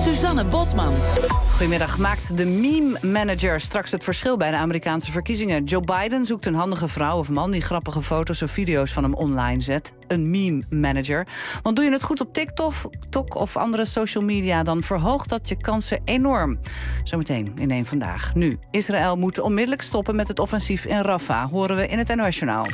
Suzanne Bosman. Goedemiddag. Maakt de meme-manager straks het verschil bij de Amerikaanse verkiezingen? Joe Biden zoekt een handige vrouw of man die grappige foto's of video's van hem online zet. Een meme-manager. Want doe je het goed op TikTok of andere social media, dan verhoogt dat je kansen enorm. Zometeen in één Vandaag. Nu, Israël moet onmiddellijk stoppen met het offensief in Rafah. Horen we in het NOS-journaal.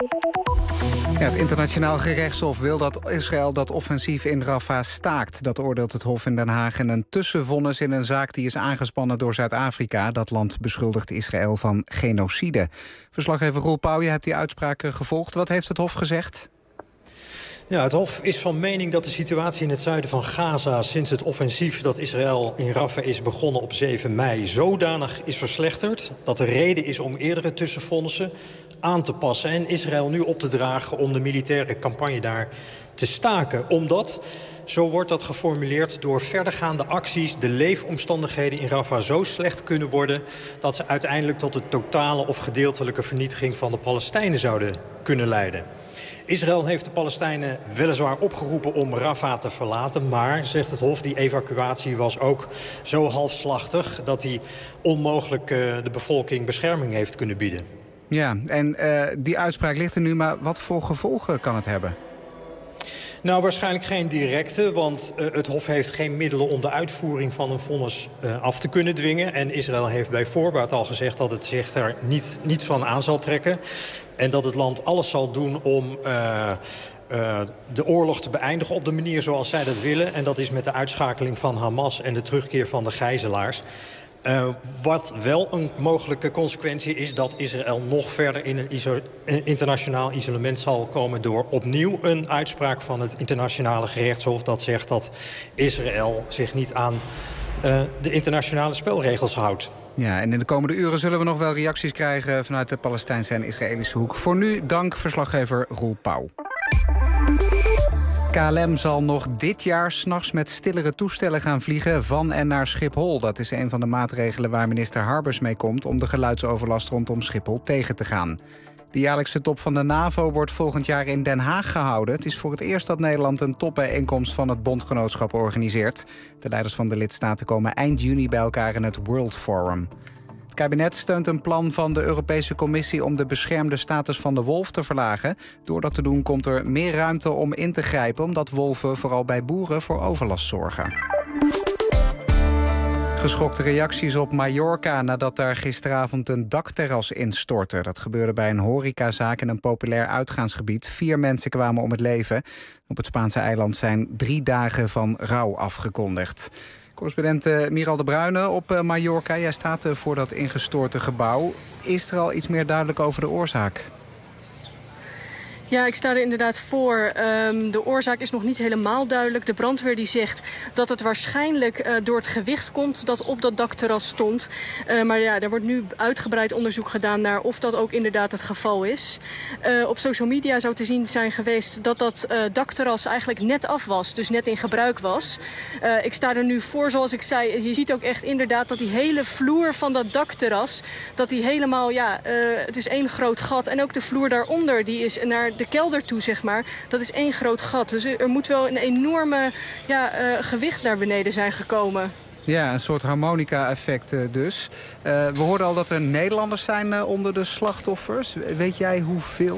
Ja, het internationaal gerechtshof wil dat Israël dat offensief in Rafah staakt. Dat oordeelt het Hof in Den Haag in een tussenvonnis in een zaak die is aangespannen door Zuid-Afrika. Dat land beschuldigt Israël van genocide. Verslaggever Roel Pauw, je hebt die uitspraak gevolgd. Wat heeft het Hof gezegd? Ja, het Hof is van mening dat de situatie in het zuiden van Gaza sinds het offensief dat Israël in Rafah is begonnen op 7 mei zodanig is verslechterd dat er reden is om eerdere tussenvonnissen aan te passen en Israël nu op te dragen om de militaire campagne daar te staken. Omdat, zo wordt dat geformuleerd, door verdergaande acties de leefomstandigheden in Rafah zo slecht kunnen worden dat ze uiteindelijk tot de totale of gedeeltelijke vernietiging van de Palestijnen zouden kunnen leiden. Israël heeft de Palestijnen weliswaar opgeroepen om Rafah te verlaten, maar, zegt het Hof, die evacuatie was ook zo halfslachtig dat die onmogelijk de bevolking bescherming heeft kunnen bieden. Ja, en die uitspraak ligt er nu, maar wat voor gevolgen kan het hebben? Nou, waarschijnlijk geen directe, want het Hof heeft geen middelen om de uitvoering van een vonnis af te kunnen dwingen. En Israël heeft bij voorbaat al gezegd dat het zich daar niets van aan zal trekken. En dat het land alles zal doen om de oorlog te beëindigen op de manier zoals zij dat willen. En dat is met de uitschakeling van Hamas en de terugkeer van de gijzelaars. Wat wel een mogelijke consequentie is dat Israël nog verder in een internationaal isolement zal komen door opnieuw een uitspraak van het internationale gerechtshof dat zegt dat Israël zich niet aan de internationale spelregels houdt. Ja, en in de komende uren zullen we nog wel reacties krijgen vanuit de Palestijnse en Israëlische hoek. Voor nu dank verslaggever Roel Pauw. KLM zal nog dit jaar 's nachts met stillere toestellen gaan vliegen van en naar Schiphol. Dat is een van de maatregelen waar minister Harbers mee komt om de geluidsoverlast rondom Schiphol tegen te gaan. De jaarlijkse top van de NAVO wordt volgend jaar in Den Haag gehouden. Het is voor het eerst dat Nederland een topbijeenkomst van het bondgenootschap organiseert. De leiders van de lidstaten komen eind juni bij elkaar in het World Forum. Het kabinet steunt een plan van de Europese Commissie om de beschermde status van de wolf te verlagen. Door dat te doen komt er meer ruimte om in te grijpen, omdat wolven vooral bij boeren voor overlast zorgen. Geschokte reacties op Mallorca nadat daar gisteravond een dakterras instortte. Dat gebeurde bij een horecazaak in een populair uitgaansgebied. 4 mensen kwamen om het leven. Op het Spaanse eiland zijn 3 dagen van rouw afgekondigd. Correspondent Miral de Bruyne op Mallorca. Jij staat voor dat ingestorte gebouw. Is er al iets meer duidelijk over de oorzaak? Ja, ik sta er inderdaad voor. De oorzaak is nog niet helemaal duidelijk. De brandweer die zegt dat het waarschijnlijk door het gewicht komt dat op dat dakterras stond. Maar ja, er wordt nu uitgebreid onderzoek gedaan naar of dat ook inderdaad het geval is. Op social media zou te zien zijn geweest dat dat dakterras eigenlijk net af was. Dus net in gebruik was. Ik sta er nu voor, zoals ik zei. Je ziet ook echt inderdaad dat die hele vloer van dat dakterras, dat die helemaal, het is één groot gat. En ook de vloer daaronder, die is naar de kelder toe, zeg maar. Dat is één groot gat. Dus er moet wel een enorme gewicht naar beneden zijn gekomen. Ja, een soort harmonica-effect dus. We hoorden al dat er Nederlanders zijn onder de slachtoffers. Weet jij hoeveel?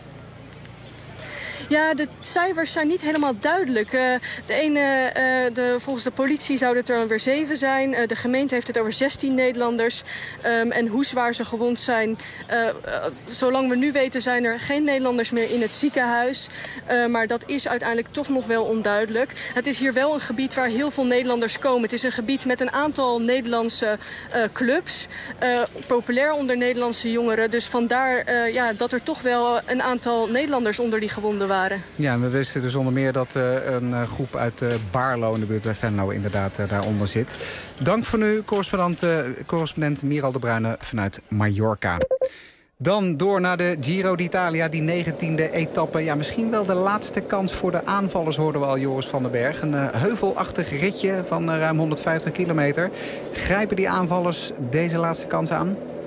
Ja, de cijfers zijn niet helemaal duidelijk. Volgens de politie zouden het er weer 7 zijn. De gemeente heeft het over 16 Nederlanders. En hoe zwaar ze gewond zijn. Zolang we nu weten zijn er geen Nederlanders meer in het ziekenhuis. Maar dat is uiteindelijk toch nog wel onduidelijk. Het is hier wel een gebied waar heel veel Nederlanders komen. Het is een gebied met een aantal Nederlandse clubs. Populair onder Nederlandse jongeren. Dus vandaar dat er toch wel een aantal Nederlanders onder die gewonden waren. Ja, we wisten dus onder meer dat een groep uit Baarlo in de buurt bij Venlo inderdaad daaronder zit. Dank voor nu, correspondent Miral de Bruyne vanuit Mallorca. Dan door naar de Giro d'Italia, die 19e etappe. Ja, misschien wel de laatste kans voor de aanvallers, hoorden we al Joris van den Berg. Een heuvelachtig ritje van ruim 150 kilometer. Grijpen die aanvallers deze laatste kans aan?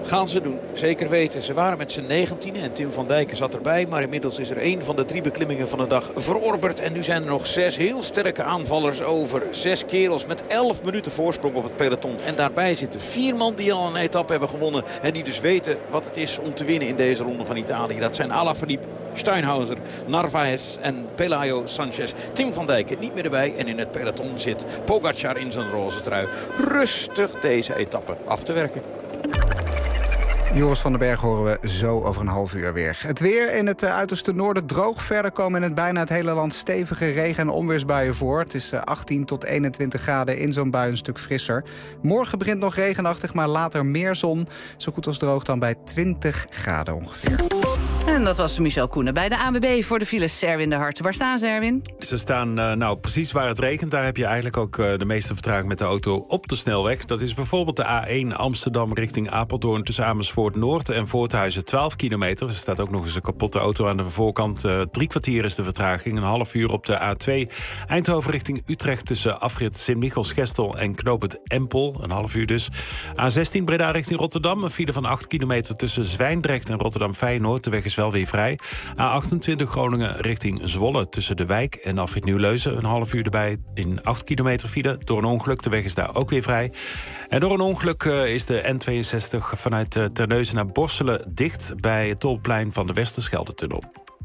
Gaan ze doen, zeker weten. Ze waren met z'n 19 en Tim van Dijken zat erbij. Maar inmiddels is er 1 van de 3 beklimmingen van de dag verorberd. En nu zijn er nog 6 heel sterke aanvallers over. 6 kerels met 11 minuten voorsprong op het peloton. En daarbij zitten 4 man die al een etappe hebben gewonnen. En die dus weten wat het is om te winnen in deze ronde van Italië. Dat zijn Alaphilippe, Steinhauser, Narvaez en Pelayo Sanchez. Tim van Dijken niet meer erbij. En in het peloton zit Pogacar in zijn roze trui. Rustig deze etappe af te werken. Joris van den Berg horen we zo over een half uur weer. Het weer in het uiterste noorden droog. Verder komen in het bijna het hele land stevige regen- en onweersbuien voor. Het is 18 tot 21 graden, in zo'n bui een stuk frisser. Morgen begint nog regenachtig, maar later meer zon. Zo goed als droog dan bij 20 graden ongeveer. En dat was Michel Koenen bij de ANWB voor de files. Erwin de Hart. Waar staan ze, Erwin? Ze staan precies waar het regent. Daar heb je eigenlijk ook de meeste vertraging met de auto op de snelweg. Dat is bijvoorbeeld de A1 Amsterdam richting Apeldoorn tussen Amersfoort Noord en Voorthuizen 12 kilometer. Er staat ook nog eens een kapotte auto aan de voorkant. 3 kwartier is de vertraging. Een half uur op de A2 Eindhoven richting Utrecht tussen afrit Sint-Michels-Gestel en knooppunt Empel. Een half uur dus. A16 Breda richting Rotterdam. Een file van 8 kilometer tussen Zwijndrecht en Rotterdam-Feyenoord. De weg is wel weer vrij. A28 Groningen richting Zwolle tussen de Wijk en afrit Nieuwleuzen. Een half uur erbij in 8 kilometer file. Door een ongeluk. De weg is daar ook weer vrij. En door een ongeluk is de N62 vanuit Terneuzen naar Borselen dicht bij het tolplein van de Westerschelde-tunnel.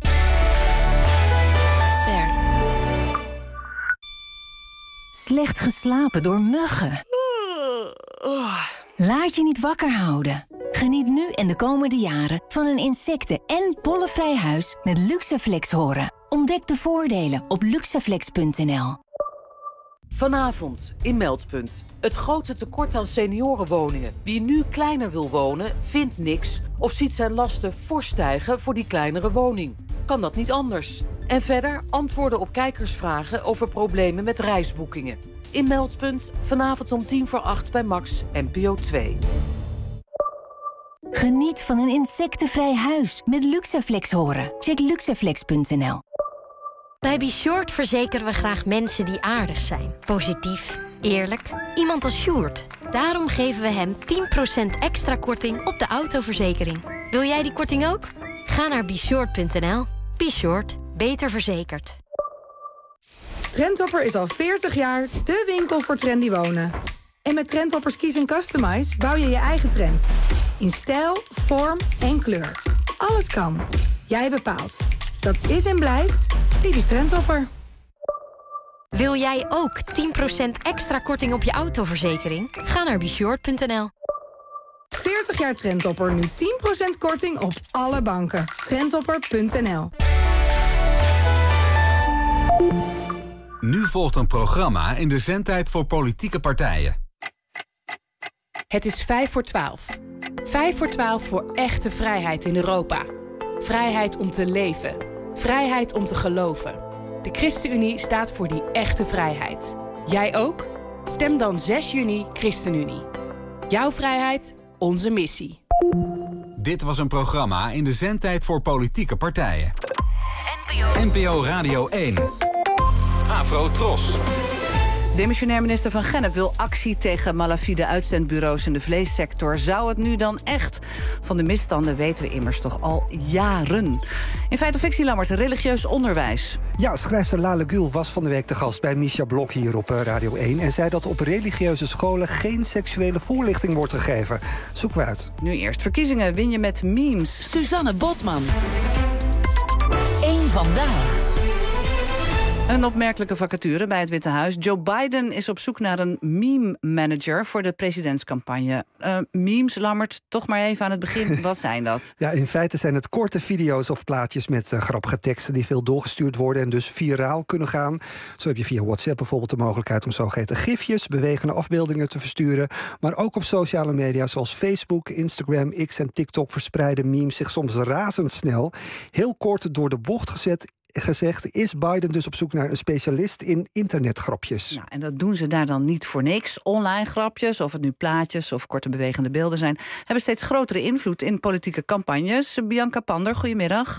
Ster. Slecht geslapen door muggen. Laat je niet wakker houden. Geniet nu en de komende jaren van een insecten- en pollenvrij huis met Luxaflex Horen. Ontdek de voordelen op luxaflex.nl. Vanavond in Meldpunt. Het grote tekort aan seniorenwoningen. Wie nu kleiner wil wonen, vindt niks of ziet zijn lasten fors stijgen voor die kleinere woning. Kan dat niet anders? En verder antwoorden op kijkersvragen over problemen met reisboekingen. In Meldpunt, vanavond om 7:50 bij Max, NPO 2. Geniet van een insectenvrij huis met Luxaflex Horen. Check luxaflex.nl. Bij Be-Short verzekeren we graag mensen die aardig zijn. Positief, eerlijk, iemand als Sjoerd. Daarom geven we hem 10% extra korting op de autoverzekering. Wil jij die korting ook? Ga naar BeShort.nl. Be-Short, beter verzekerd. Trendhopper is al 40 jaar de winkel voor trendy wonen. En met Trendhoppers Kies & Customize bouw je je eigen trend. In stijl, vorm en kleur. Alles kan. Jij bepaalt. Dat is en blijft typisch Trendhopper. Wil jij ook 10% extra korting op je autoverzekering? Ga naar BeShort.nl. 40 jaar Trendhopper, nu 10% korting op alle banken. Trendhopper.nl. Nu volgt een programma in de zendtijd voor politieke partijen. Het is 11:55. 11:55 voor echte vrijheid in Europa. Vrijheid om te leven. Vrijheid om te geloven. De ChristenUnie staat voor die echte vrijheid. Jij ook? Stem dan 6 juni ChristenUnie. Jouw vrijheid, onze missie. Dit was een programma in de zendtijd voor politieke partijen. NPO Radio 1. Afro Tros. Demissionair minister Van Gennep wil actie tegen malafide uitzendbureaus in de vleessector. Zou het nu dan echt? Van de misstanden weten we immers toch al jaren. In Feit of Fictie, Lammert, religieus onderwijs. Ja, schrijfster Lale Gül was van de week te gast bij Misha Blok hier op Radio 1... en zei dat op religieuze scholen geen seksuele voorlichting wordt gegeven. Zoeken we uit. Nu eerst verkiezingen win je met memes. Suzanne Bosman. Eén vandaag. Een opmerkelijke vacature bij het Witte Huis. Joe Biden is op zoek naar een meme-manager voor de presidentscampagne. Memes, Lammert, toch maar even aan het begin. Wat zijn dat? Ja, in feite zijn het korte video's of plaatjes met grappige teksten die veel doorgestuurd worden en dus viraal kunnen gaan. Zo heb je via WhatsApp bijvoorbeeld de mogelijkheid om zogeheten gifjes, bewegende afbeeldingen te versturen. Maar ook op sociale media zoals Facebook, Instagram, X en TikTok verspreiden memes zich soms razendsnel. Heel kort door de bocht gezegd is Biden dus op zoek naar een specialist in internetgrapjes. Nou, en dat doen ze daar dan niet voor niks. Online grapjes, of het nu plaatjes of korte bewegende beelden zijn, hebben steeds grotere invloed in politieke campagnes. Bianca Pander, goedemiddag.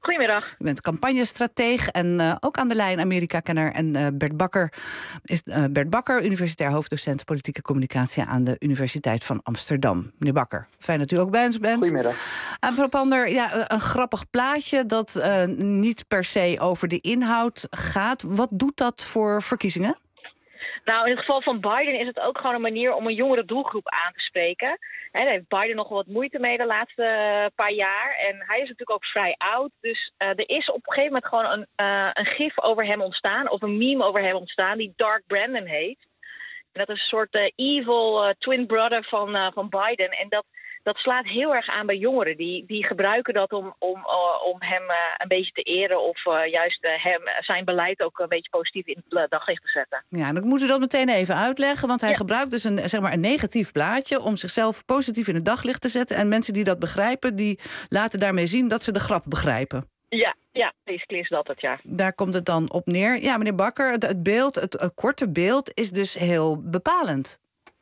Goedemiddag. U bent campagnestratege en ook aan de lijn Amerika-kenner. En Bert Bakker is Bert Bakker, universitair hoofddocent politieke communicatie aan de Universiteit van Amsterdam. Meneer Bakker, fijn dat u ook bij ons bent. Goedemiddag. Mevrouw Pander, een grappig plaatje dat niet per se over de inhoud gaat. Wat doet dat voor verkiezingen? Nou, in het geval van Biden is het ook gewoon een manier om een jongere doelgroep aan te spreken. Daar heeft Biden nog wel wat moeite mee de laatste paar jaar. En hij is natuurlijk ook vrij oud. Dus er is op een gegeven moment gewoon een gif over hem ontstaan, of een meme over hem ontstaan, die Dark Brandon heet. En dat is een soort evil twin brother van Biden. En dat slaat heel erg aan bij jongeren. Die gebruiken dat om hem een beetje te eren of juist zijn beleid ook een beetje positief in het daglicht te zetten. Ja, dan moet u dat meteen even uitleggen, want hij gebruikt dus een negatief plaatje om zichzelf positief in het daglicht te zetten. En mensen die dat begrijpen, die laten daarmee zien dat ze de grap begrijpen. Ja, basically is dat het, ja. Daar komt het dan op neer. Ja, meneer Bakker, het korte beeld is dus heel bepalend.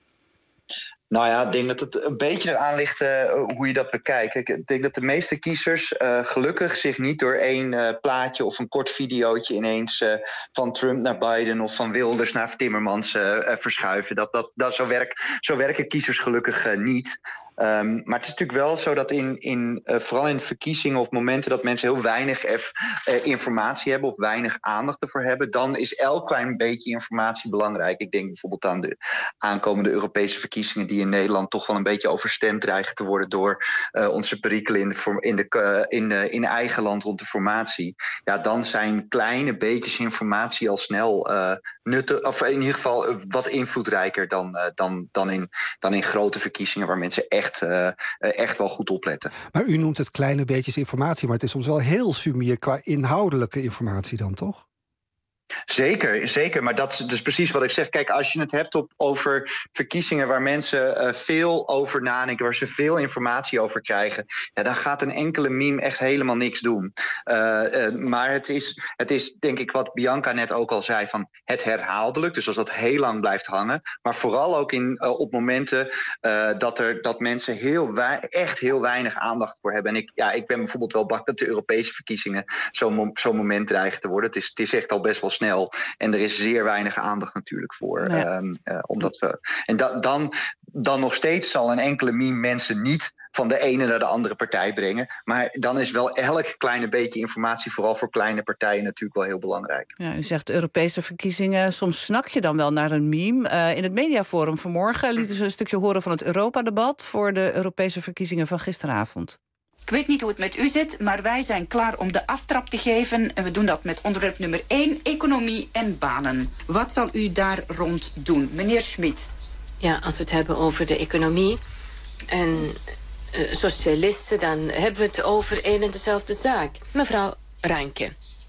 Nou ja, ik denk dat het een beetje eraan ligt hoe je dat bekijkt. Ik denk dat de meeste kiezers gelukkig zich niet door één plaatje of een kort videootje ineens van Trump naar Biden of van Wilders naar Timmermans verschuiven. Zo werken kiezers gelukkig niet. Maar het is natuurlijk wel zo dat vooral in verkiezingen of momenten dat mensen heel weinig informatie hebben of weinig aandacht ervoor hebben, dan is elk klein beetje informatie belangrijk. Ik denk bijvoorbeeld aan de aankomende Europese verkiezingen die in Nederland toch wel een beetje overstemd dreigen te worden door onze perikelen in eigen land rond de formatie. Ja, dan zijn kleine beetjes informatie al snel nuttig, of in ieder geval wat invloedrijker dan in grote verkiezingen waar mensen echt wel goed opletten. Maar u noemt het kleine beetjes informatie, maar het is soms wel heel sumier qua inhoudelijke informatie dan, toch? Zeker, maar dat is dus precies wat ik zeg. Kijk, als je het hebt over verkiezingen waar mensen veel over nadenken, waar ze veel informatie over krijgen, ja, dan gaat een enkele meme echt helemaal niks doen. Maar het is denk ik wat Bianca net ook al zei, van het herhaaldelijk, dus als dat heel lang blijft hangen, maar vooral ook op momenten dat mensen echt heel weinig aandacht voor hebben. En ik ben bijvoorbeeld wel bang dat de Europese verkiezingen zo'n moment dreigen te worden. Het is echt al best wel snel. En er is zeer weinig aandacht natuurlijk voor. Ja. Dan nog steeds zal een enkele meme mensen niet van de ene naar de andere partij brengen. Maar dan is wel elk kleine beetje informatie, vooral voor kleine partijen, natuurlijk wel heel belangrijk. Ja, u zegt Europese verkiezingen, soms snak je dan wel naar een meme. In het mediaforum vanmorgen lieten ze een stukje horen van het Europa-debat voor de Europese verkiezingen van gisteravond. Ik weet niet hoe het met u zit, maar wij zijn klaar om de aftrap te geven. En we doen dat met onderwerp nummer 1, economie en banen. Wat zal u daar rond doen? Meneer Schmid. Ja, als we het hebben over de economie en socialisten, dan hebben we het over één en dezelfde zaak. Mevrouw Ranke,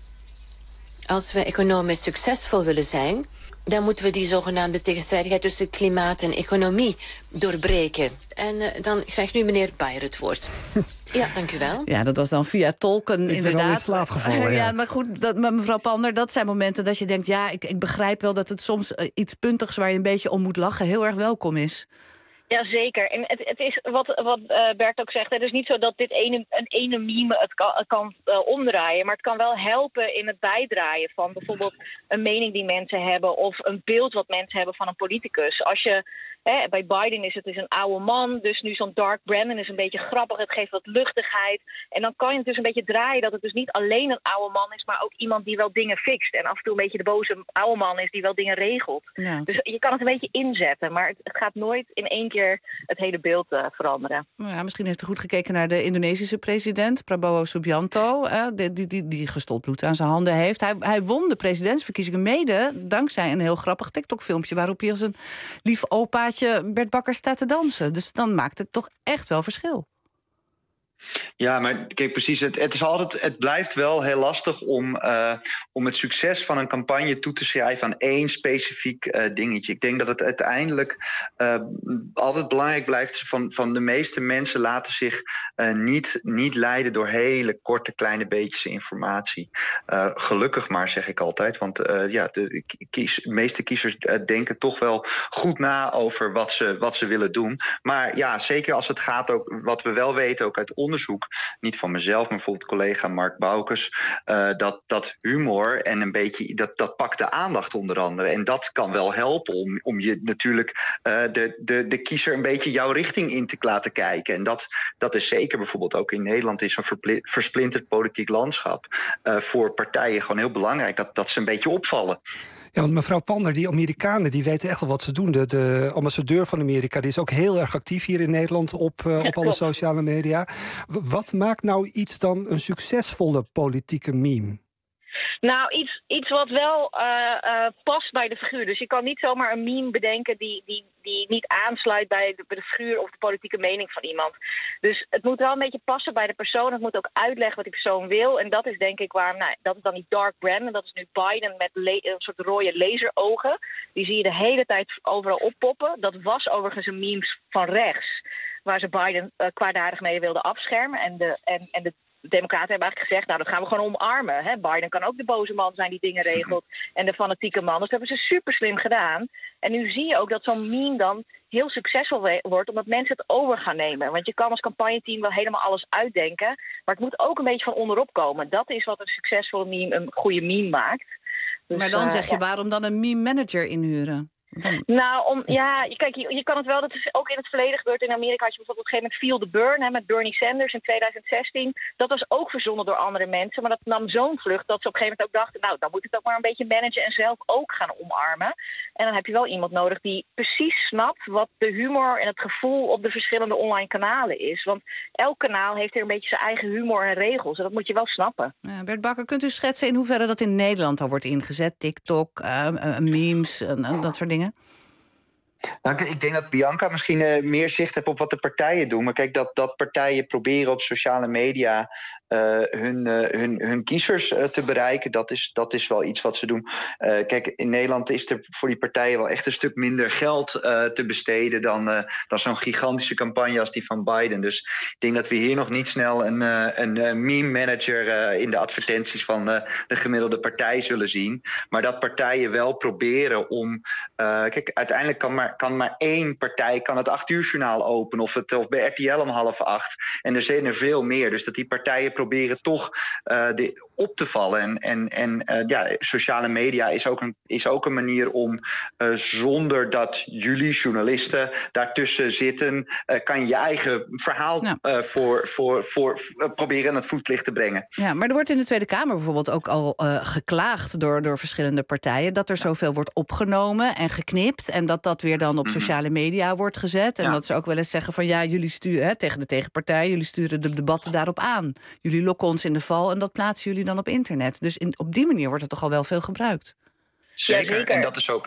als we economisch succesvol willen zijn, dan moeten we die zogenaamde tegenstrijdigheid tussen klimaat en economie doorbreken. En dan krijgt nu meneer Bayer het woord. Ja, dank u wel. Ja, dat was dan via tolken inderdaad. Ik ben al in slaap gevallen, ja, maar goed, mevrouw Pander, dat zijn momenten dat je denkt, ja, ik begrijp wel dat het soms iets puntigs waar je een beetje om moet lachen heel erg welkom is. Ja, zeker. En het is wat Bert ook zegt. Het is niet zo dat dit een ene meme het kan omdraaien. Maar het kan wel helpen in het bijdraaien van bijvoorbeeld een mening die mensen hebben of een beeld wat mensen hebben van een politicus. Als je bij Biden is het dus een oude man, dus nu zo'n Dark Brandon is een beetje grappig, het geeft wat luchtigheid. En dan kan je het dus een beetje draaien dat het dus niet alleen een oude man is, maar ook iemand die wel dingen fixt. En af en toe een beetje de boze oude man is die wel dingen regelt. Ja, dus je kan het een beetje inzetten, maar het gaat nooit in één keer het hele beeld veranderen. Ja, misschien heeft u goed gekeken naar de Indonesische president, Prabowo Subianto, die gestold bloed aan zijn handen heeft. Hij won de presidentsverkiezingen mede dankzij een heel grappig TikTok-filmpje waarop hij als een lief opaatje Bert Bakker staat te dansen. Dus dan maakt het toch echt wel verschil. Ja, maar kijk, precies. Het blijft wel heel lastig om het succes van een campagne toe te schrijven aan één specifiek dingetje. Ik denk dat het uiteindelijk altijd belangrijk blijft van de meeste mensen laten zich niet leiden door hele korte kleine beetjes informatie. Gelukkig maar, zeg ik altijd. Want de meeste kiezers denken toch wel goed na over wat ze willen doen. Maar ja, zeker als het gaat ook, wat we wel weten ook uit onderzoek, onderzoek, niet van mezelf, maar bijvoorbeeld collega Mark Boukes, dat humor en een beetje dat pakt de aandacht onder andere. En dat kan wel helpen om je natuurlijk de kiezer een beetje jouw richting in te laten kijken. En dat is zeker bijvoorbeeld ook in Nederland is een versplinterd politiek landschap voor partijen gewoon heel belangrijk dat ze een beetje opvallen. Ja, want mevrouw Pander, die Amerikanen die weten echt wel wat ze doen. De ambassadeur van Amerika die is ook heel erg actief hier in Nederland op alle sociale media. Wat maakt nou iets dan een succesvolle politieke meme? Nou, iets wat wel past bij de figuur. Dus je kan niet zomaar een meme bedenken die niet aansluit bij de figuur of de politieke mening van iemand. Dus het moet wel een beetje passen bij de persoon. Het moet ook uitleggen wat die persoon wil. En dat is denk ik dat is dan die dark brand. En dat is nu Biden met een soort rode laserogen. Die zie je de hele tijd overal oppoppen. Dat was overigens een meme van rechts, waar ze Biden kwaadaardig mee wilden afschermen. En de Democraten hebben eigenlijk gezegd, nou, dat gaan we gewoon omarmen. Hè? Biden kan ook de boze man zijn die dingen regelt en de fanatieke man. Dus dat hebben ze super slim gedaan. En nu zie je ook dat zo'n meme dan heel succesvol wordt, omdat mensen het over gaan nemen. Want je kan als campagneteam wel helemaal alles uitdenken, maar het moet ook een beetje van onderop komen. Dat is wat een succesvolle meme een goede meme maakt. Dus, maar dan zeg je, waarom dan een meme manager inhuren? Nou, kijk, je kan het wel, dat is ook in het verleden gebeurd. In Amerika had je bijvoorbeeld op een gegeven moment Feel the Burn met Bernie Sanders in 2016. Dat was ook verzonnen door andere mensen, maar dat nam zo'n vlucht dat ze op een gegeven moment ook dachten, nou, dan moet het ook maar een beetje managen en zelf ook gaan omarmen. En dan heb je wel iemand nodig die precies snapt wat de humor en het gevoel op de verschillende online kanalen is. Want elk kanaal heeft er een beetje zijn eigen humor en regels. En dat moet je wel snappen. Ja, Bert Bakker, kunt u schetsen in hoeverre dat in Nederland al wordt ingezet? TikTok, memes en dat soort dingen? Nou, ik denk dat Bianca misschien meer zicht heeft op wat de partijen doen. Maar kijk, dat partijen proberen op sociale media hun kiezers te bereiken, dat is wel iets wat ze doen. Kijk, in Nederland is er voor die partijen wel echt een stuk minder geld te besteden dan zo'n gigantische campagne als die van Biden. Dus ik denk dat we hier nog niet snel een meme manager in de advertenties van de gemiddelde partij zullen zien. Maar dat partijen wel proberen om... kijk, uiteindelijk kan maar één partij het 8 uur journaal openen of bij RTL om 7:30. En er zijn er veel meer. Dus dat die partijen proberen toch op te vallen. En sociale media is ook een manier om zonder dat jullie journalisten daartussen zitten, kan je je eigen verhaal proberen aan het voetlicht te brengen. Ja, maar er wordt in de Tweede Kamer bijvoorbeeld ook al geklaagd door verschillende partijen dat er zoveel wordt opgenomen en geknipt en dat weer dan op sociale media wordt gezet. En dat ze ook wel eens zeggen van jullie sturen tegen de tegenpartij, jullie sturen de debatten daarop aan. Jullie lokken ons in de val en dat plaatsen jullie dan op internet. Dus op die manier wordt het toch al wel veel gebruikt. Zeker. En dat is ook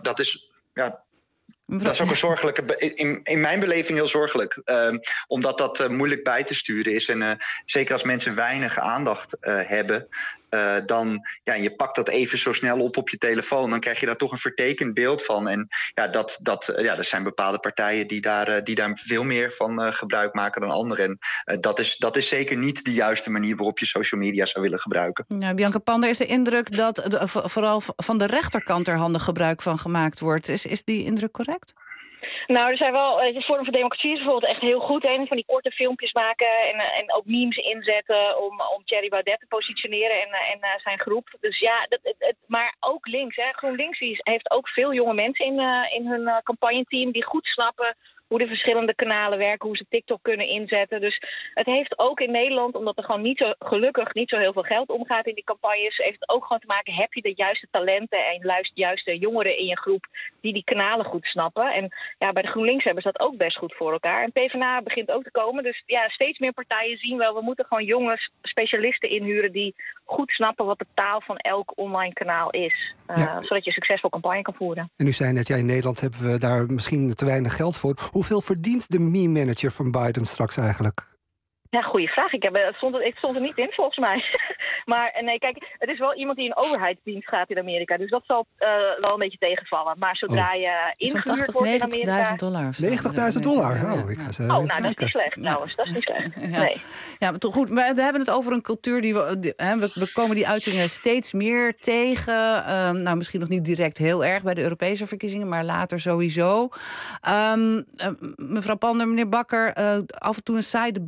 een zorgelijke, in mijn beleving heel zorgelijk. Omdat dat moeilijk bij te sturen is. En zeker als mensen weinig aandacht hebben, dan je pakt dat even zo snel op je telefoon. Dan krijg je daar toch een vertekend beeld van. En er zijn bepaalde partijen die daar veel meer van gebruik maken dan anderen. En dat is zeker niet de juiste manier waarop je social media zou willen gebruiken. Ja, Bianca Pander, is de indruk dat vooral van de rechterkant er handig gebruik van gemaakt wordt? Is die indruk correct? Nou, er zijn wel. Het Forum voor Democratie is bijvoorbeeld echt heel goed in. Van die korte filmpjes maken en ook memes inzetten om Thierry Baudet te positioneren en zijn groep. Dus ja, maar ook links. GroenLinks heeft ook veel jonge mensen in hun campagneteam die goed snappen hoe de verschillende kanalen werken, hoe ze TikTok kunnen inzetten. Dus het heeft ook in Nederland, omdat er gewoon gelukkig niet zo heel veel geld omgaat in die campagnes, heeft het ook gewoon te maken, heb je de juiste talenten en juiste jongeren in je groep die kanalen goed snappen. En bij de GroenLinks hebben ze dat ook best goed voor elkaar. En PvdA begint ook te komen. Dus steeds meer partijen zien wel, we moeten gewoon jonge specialisten inhuren die goed snappen wat de taal van elk online kanaal is. Zodat je een succesvol campagne kan voeren. En u zei net, in Nederland hebben we daar misschien te weinig geld voor. Hoeveel verdient de meme manager van Biden straks eigenlijk? Ja, goede vraag. Het stond er niet in, volgens mij. Maar nee, kijk, het is wel iemand die in overheidsdienst gaat in Amerika. Dus dat zal wel een beetje tegenvallen. Maar zodra je ingehuurd wordt in Amerika... $90.000. $90.000? Nou, dat is niet slecht trouwens. Dat is niet slecht. Nee. Ja, maar toch goed. Maar we hebben het over een cultuur die we komen die uitingen steeds meer tegen. Misschien nog niet direct heel erg bij de Europese verkiezingen, maar later sowieso. Mevrouw Pander, meneer Bakker, af en toe een saai debat,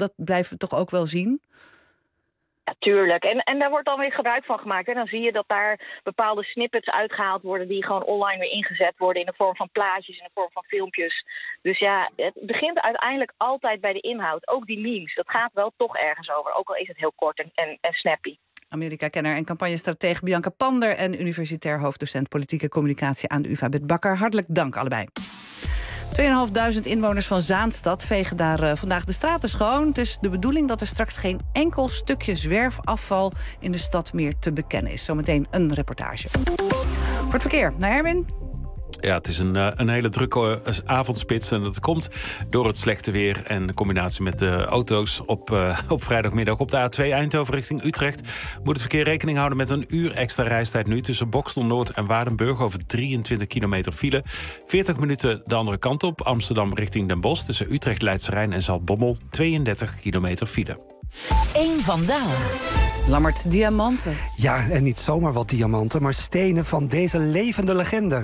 dat blijven we toch ook wel zien? Ja, tuurlijk. En daar wordt dan weer gebruik van gemaakt. En dan zie je dat daar bepaalde snippets uitgehaald worden die gewoon online weer ingezet worden in de vorm van plaatjes, in de vorm van filmpjes. Dus ja, het begint uiteindelijk altijd bij de inhoud. Ook die memes, dat gaat wel toch ergens over. Ook al is het heel kort en snappy. Amerika-kenner en campagnestratege Bianca Pander en universitair hoofddocent politieke communicatie aan de UvA Bet Bakker. Hartelijk dank allebei. 2.500 inwoners van Zaanstad vegen daar vandaag de straten schoon. Het is de bedoeling dat er straks geen enkel stukje zwerfafval in de stad meer te bekennen is. Zometeen een reportage. Voor het verkeer, naar Erwin. Ja, het is een hele drukke avondspits. En dat komt door het slechte weer en de combinatie met de auto's op vrijdagmiddag. Op de A2 Eindhoven richting Utrecht moet het verkeer rekening houden met een uur extra reistijd nu tussen Boxtel Noord en Waardenburg over 23 kilometer file. 40 minuten de andere kant op, Amsterdam richting Den Bosch tussen Utrecht, Leidse Rijn en Zaltbommel 32 kilometer file. Eén vandaag. Lammert, diamanten. Ja, en niet zomaar wat diamanten, maar stenen van deze levende legende.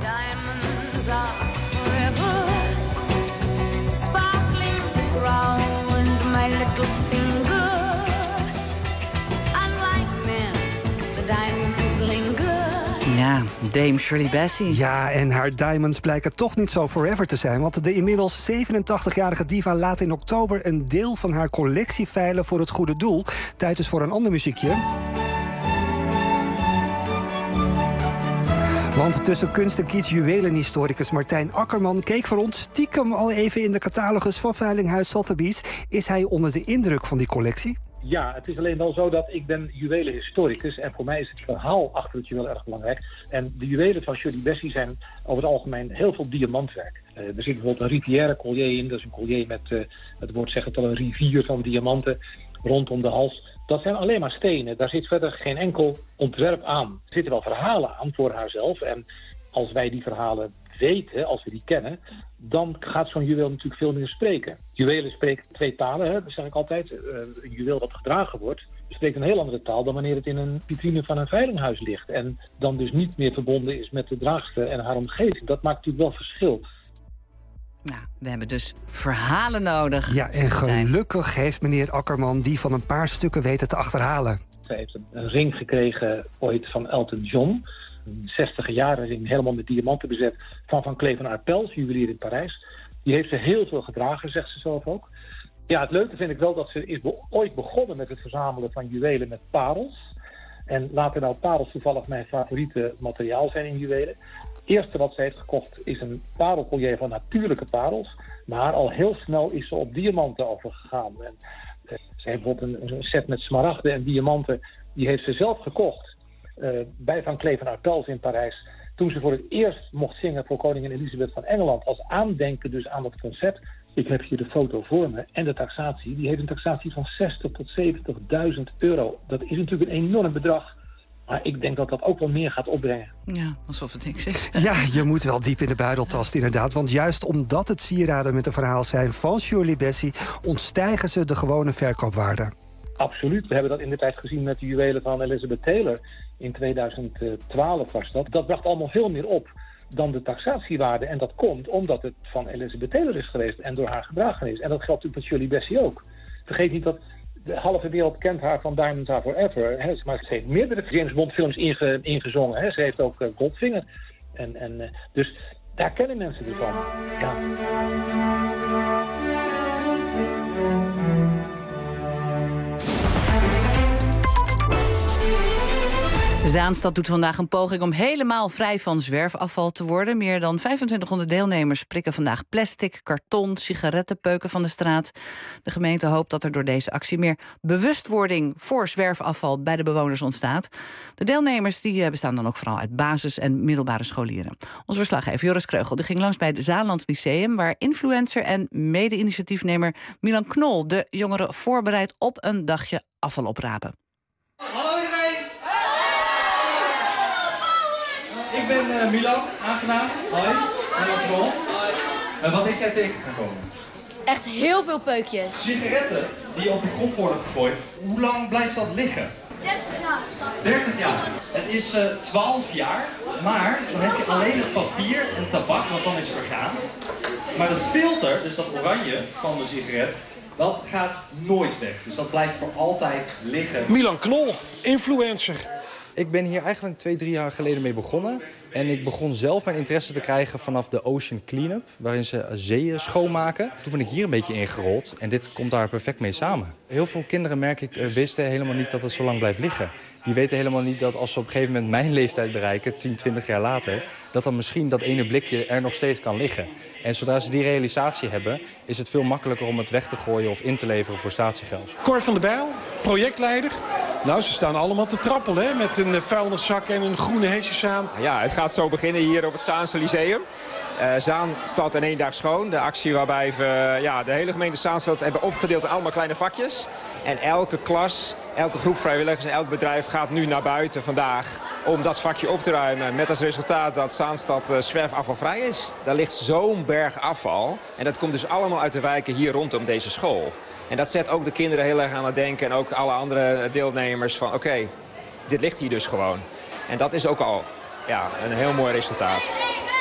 Ja, Dame Shirley Bassey. Ja, en haar diamonds blijken toch niet zo forever te zijn. Want de inmiddels 87-jarige diva laat in oktober een deel van haar collectie veilen voor het goede doel. Tijd is voor een ander muziekje. Want tussen kunst en kitsch juwelenhistoricus Martijn Akkerman keek voor ons stiekem al even in de catalogus van veilinghuis Sotheby's. Is hij onder de indruk van die collectie? Ja, het is alleen wel zo dat ik ben juwelenhistoricus en voor mij is het verhaal achter het juweel erg belangrijk. En de juwelen van Shirley Bassey zijn over het algemeen heel veel diamantwerk. Er zit bijvoorbeeld een Rivière collier in, dat is een collier met, het woord zegt het al, een rivier van diamanten rondom de hals. Dat zijn alleen maar stenen, daar zit verder geen enkel ontwerp aan. Er zitten wel verhalen aan voor haarzelf en als wij die verhalen weten, als we die kennen, dan gaat zo'n juweel natuurlijk veel meer spreken. Juwelen spreken twee talen, dat zeg ik altijd. Een juweel dat gedragen wordt, spreekt een heel andere taal dan wanneer het in een vitrine van een veilinghuis ligt. En dan dus niet meer verbonden is met de draagster en haar omgeving. Dat maakt natuurlijk wel verschil. Nou, we hebben dus verhalen nodig. Ja, en gelukkig heeft meneer Akkerman die van een paar stukken weten te achterhalen. Zij heeft een ring gekregen ooit van Elton John. Een 60e jaren ring, helemaal met diamanten bezet, van Cleef & Arpels, juwelier in Parijs. Die heeft ze heel veel gedragen, zegt ze zelf ook. Ja, het leuke vind ik wel dat ze is ooit begonnen met het verzamelen van juwelen met parels. En later nou parels toevallig mijn favoriete materiaal zijn in juwelen. Het eerste wat ze heeft gekocht is een parelcollier van natuurlijke parels. Maar al heel snel is ze op diamanten overgegaan. En, ze heeft bijvoorbeeld een set met smaragden en diamanten. Die heeft ze zelf gekocht. Bij Van Cleef & Arpels in Parijs. Toen ze voor het eerst mocht zingen voor koningin Elisabeth van Engeland. Als aandenken dus aan dat concept. Ik heb hier de foto voor me. En de taxatie. Die heeft een taxatie van 60.000 tot 70.000 euro. Dat is natuurlijk een enorm bedrag. Maar ik denk dat dat ook wel meer gaat opbrengen. Ja, alsof het niks is. Ja, je moet wel diep in de buidel tasten inderdaad. Want juist omdat het sieraden met een verhaal zijn van Shirley Bassey, ontstijgen ze de gewone verkoopwaarde. Absoluut. We hebben dat in de tijd gezien met de juwelen van Elizabeth Taylor. In 2012 was dat. Dat bracht allemaal veel meer op dan de taxatiewaarde. En dat komt omdat het van Elizabeth Taylor is geweest en door haar gedragen is. En dat geldt natuurlijk voor Shirley Bassey ook. Vergeet niet dat de halve wereld kent haar van Diamonds Are Forever. Hè. Maar ze heeft meerdere James Bond films ingezongen. Hè. Ze heeft ook Goldfinger. Dus daar kennen mensen ervan. Ja. Zaanstad doet vandaag een poging om helemaal vrij van zwerfafval te worden. Meer dan 2500 deelnemers prikken vandaag plastic, karton, sigarettenpeuken van de straat. De gemeente hoopt dat er door deze actie meer bewustwording voor zwerfafval bij de bewoners ontstaat. De deelnemers die bestaan dan ook vooral uit basis- en middelbare scholieren. Onze verslaggever Joris Kreugel die ging langs bij het Zaanlands Lyceum, waar influencer en mede-initiatiefnemer Milan Knol de jongeren voorbereidt op een dagje afval oprapen. Hallo iedereen! Ik ben Milan, aangenaam. Hoi. Milan Knol. En wat ik jij tegen ga komen? Echt heel veel peukjes. Sigaretten die op de grond worden gegooid. Hoe lang blijft dat liggen? 30 jaar. 30 jaar. Het is 12 jaar, maar dan heb je alleen het papier en tabak, want dan is het vergaan. Maar de filter, dus dat oranje van de sigaret, dat gaat nooit weg. Dus dat blijft voor altijd liggen. Milan Knol, influencer. Ik ben hier eigenlijk 2-3 jaar geleden mee begonnen. En ik begon zelf mijn interesse te krijgen vanaf de Ocean Cleanup, waarin ze zeeën schoonmaken. Toen ben ik hier een beetje ingerold en dit komt daar perfect mee samen. Heel veel kinderen, merk ik, wisten helemaal niet dat het zo lang blijft liggen. Die weten helemaal niet dat als ze op een gegeven moment mijn leeftijd bereiken, 10, 20 jaar later, dat dan misschien dat ene blikje er nog steeds kan liggen. En zodra ze die realisatie hebben, is het veel makkelijker om het weg te gooien of in te leveren voor statiegeld. Cor van der Bijl, projectleider. Nou, ze staan allemaal te trappelen, hè? Met een vuilniszak en een groene hesjes aan. Ja, het gaat zo beginnen hier op het Zaanse Lyceum. Zaanstad in 1 dag schoon. De actie waarbij we de hele gemeente Zaanstad hebben opgedeeld in allemaal kleine vakjes. En elke klas, elke groep vrijwilligers en elk bedrijf gaat nu naar buiten vandaag om dat vakje op te ruimen. Met als resultaat dat Zaanstad zwerfafvalvrij is. Daar ligt zo'n berg afval. En dat komt dus allemaal uit de wijken hier rondom deze school. En dat zet ook de kinderen heel erg aan het denken en ook alle andere deelnemers van oké, dit ligt hier dus gewoon. En dat is ook al een heel mooi resultaat.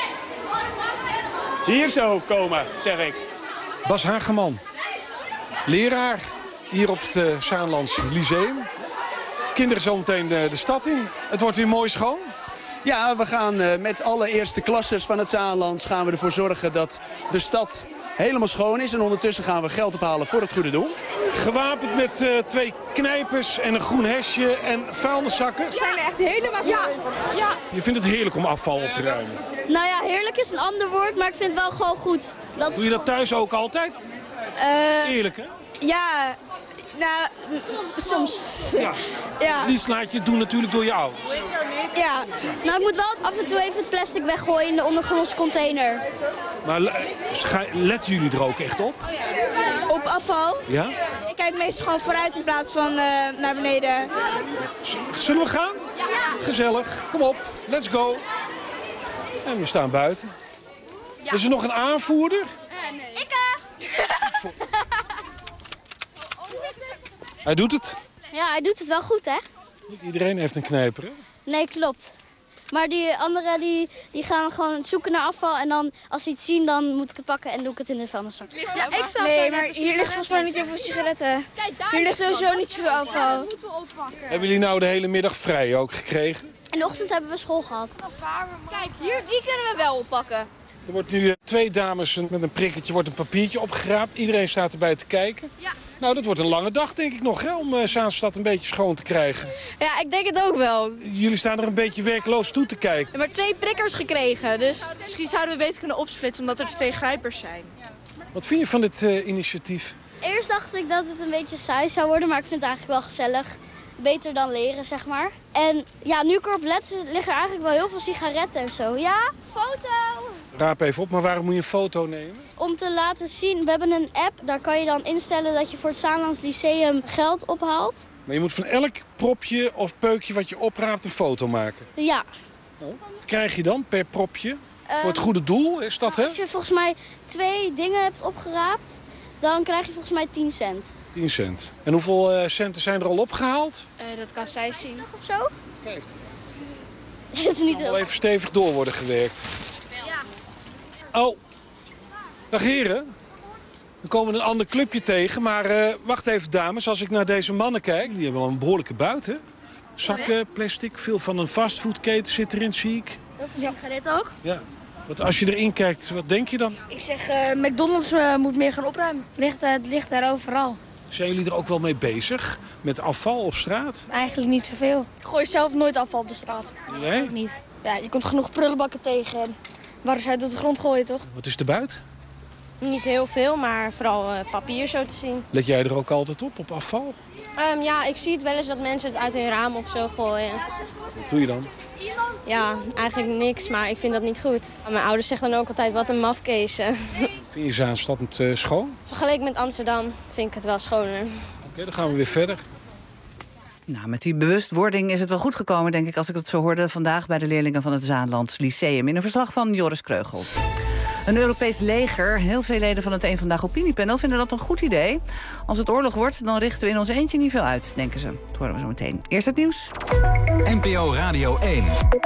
Hier zo komen, zeg ik. Bas Hageman, leraar hier op het Zaanlands Lyceum. Kinderen zo meteen de stad in. Het wordt weer mooi schoon. Ja, we gaan met alle eerste klassers van het Zaanland gaan we ervoor zorgen dat de stad helemaal schoon is. En ondertussen gaan we geld ophalen voor het goede doel. Gewapend met 2 knijpers en een groen hesje en vuilniszakken. We zijn er echt helemaal ja. Je vindt het heerlijk om afval op te ruimen? Nou ja, heerlijk is een ander woord, maar ik vind het wel gewoon goed. Doe je dat thuis ook altijd? Eerlijk, hè? Ja, nou, soms. Ja. Die laat je het doen natuurlijk door je ouders. Ja, nou ik moet wel af en toe even het plastic weggooien in de ondergrondse container. Maar letten jullie er ook echt op? Op afval? Ja? Ik kijk meestal gewoon vooruit in plaats van naar beneden. Zullen we gaan? Ja. Gezellig. Kom op, let's go. En we staan buiten. Ja. Is er nog een aanvoerder? Nee. Hij doet het. Ja, hij doet het wel goed, hè? Niet iedereen heeft een knijper, hè? Nee, klopt. Maar die anderen die gaan gewoon zoeken naar afval. En dan als ze iets zien, dan moet ik het pakken en doe ik het in de vuilniszak. Ja, nee, maar hier ligt volgens mij niet heel veel sigaretten. Hier ligt sowieso niet zoveel afval. Hebben jullie nou de hele middag vrij ook gekregen? In de ochtend hebben we school gehad. Kijk, hier, die kunnen we wel oppakken. Er wordt nu 2 dames met een prikketje wordt een papiertje opgeraapt. Iedereen staat erbij te kijken. Ja. Nou, dat wordt een lange dag, denk ik nog, hè, om Zaanstad een beetje schoon te krijgen. Ja, ik denk het ook wel. Jullie staan er een beetje werkloos toe te kijken. Ja, maar 2 prikkers gekregen, dus misschien zouden we beter kunnen opsplitsen omdat er 2 grijpers zijn. Wat vind je van dit initiatief? Eerst dacht ik dat het een beetje saai zou worden, maar ik vind het eigenlijk wel gezellig. Beter dan leren, zeg maar. En ja, nu ik erop let, liggen er eigenlijk wel heel veel sigaretten en zo. Ja, foto! Raap even op, maar waarom moet je een foto nemen? Om te laten zien, we hebben een app. Daar kan je dan instellen dat je voor het Zaanlands Lyceum geld ophaalt. Maar je moet van elk propje of peukje wat je opraapt een foto maken? Ja. Oh. Wat krijg je dan per propje? Voor het goede doel, is dat, hè? Als je volgens mij 2 dingen hebt opgeraapt, dan krijg je volgens mij 10 cent. 10 cent. En hoeveel centen zijn er al opgehaald? Dat kan zij zien. Of zo? 50. Dat is niet heel... even stevig door worden gewerkt. Ja. Oh. Dag heren. We komen een ander clubje tegen, maar wacht even dames. Als ik naar deze mannen kijk, die hebben wel een behoorlijke buit, hè? Zakken, plastic, veel van een fastfoodketen zit erin, zie ik. Heel veel sigaretten ook? Ja. Als je erin kijkt, wat denk je dan? Ik zeg, McDonald's moet meer gaan opruimen. Het ligt daar overal. Zijn jullie er ook wel mee bezig? Met afval op straat? Eigenlijk niet zoveel. Ik gooi zelf nooit afval op de straat. Nee? Ook niet. Ja, je komt genoeg prullenbakken tegen. En waarom zou je het op de grond gooien, toch? Wat is de buit? Niet heel veel, maar vooral papier zo te zien. Let jij er ook altijd op afval? Ja, ik zie het wel eens dat mensen het uit hun raam of zo gooien. Wat doe je dan? Ja, eigenlijk niks, maar ik vind dat niet goed. Mijn ouders zeggen dan ook altijd, wat een mafkees. Vind je Zaanstad schoon? Vergeleken met Amsterdam vind ik het wel schoner. Oké, dan gaan we weer verder. Nou, met die bewustwording is het wel goed gekomen, denk ik, als ik het zo hoorde vandaag bij de leerlingen van het Zaanlands Lyceum. In een verslag van Joris Kreugel. Een Europees leger. Heel veel leden van het Eén Vandaag opiniepanel vinden dat een goed idee. Als het oorlog wordt, dan richten we in ons eentje niet veel uit, denken ze. Dat horen we zo meteen. Eerst het nieuws. NPO Radio 1.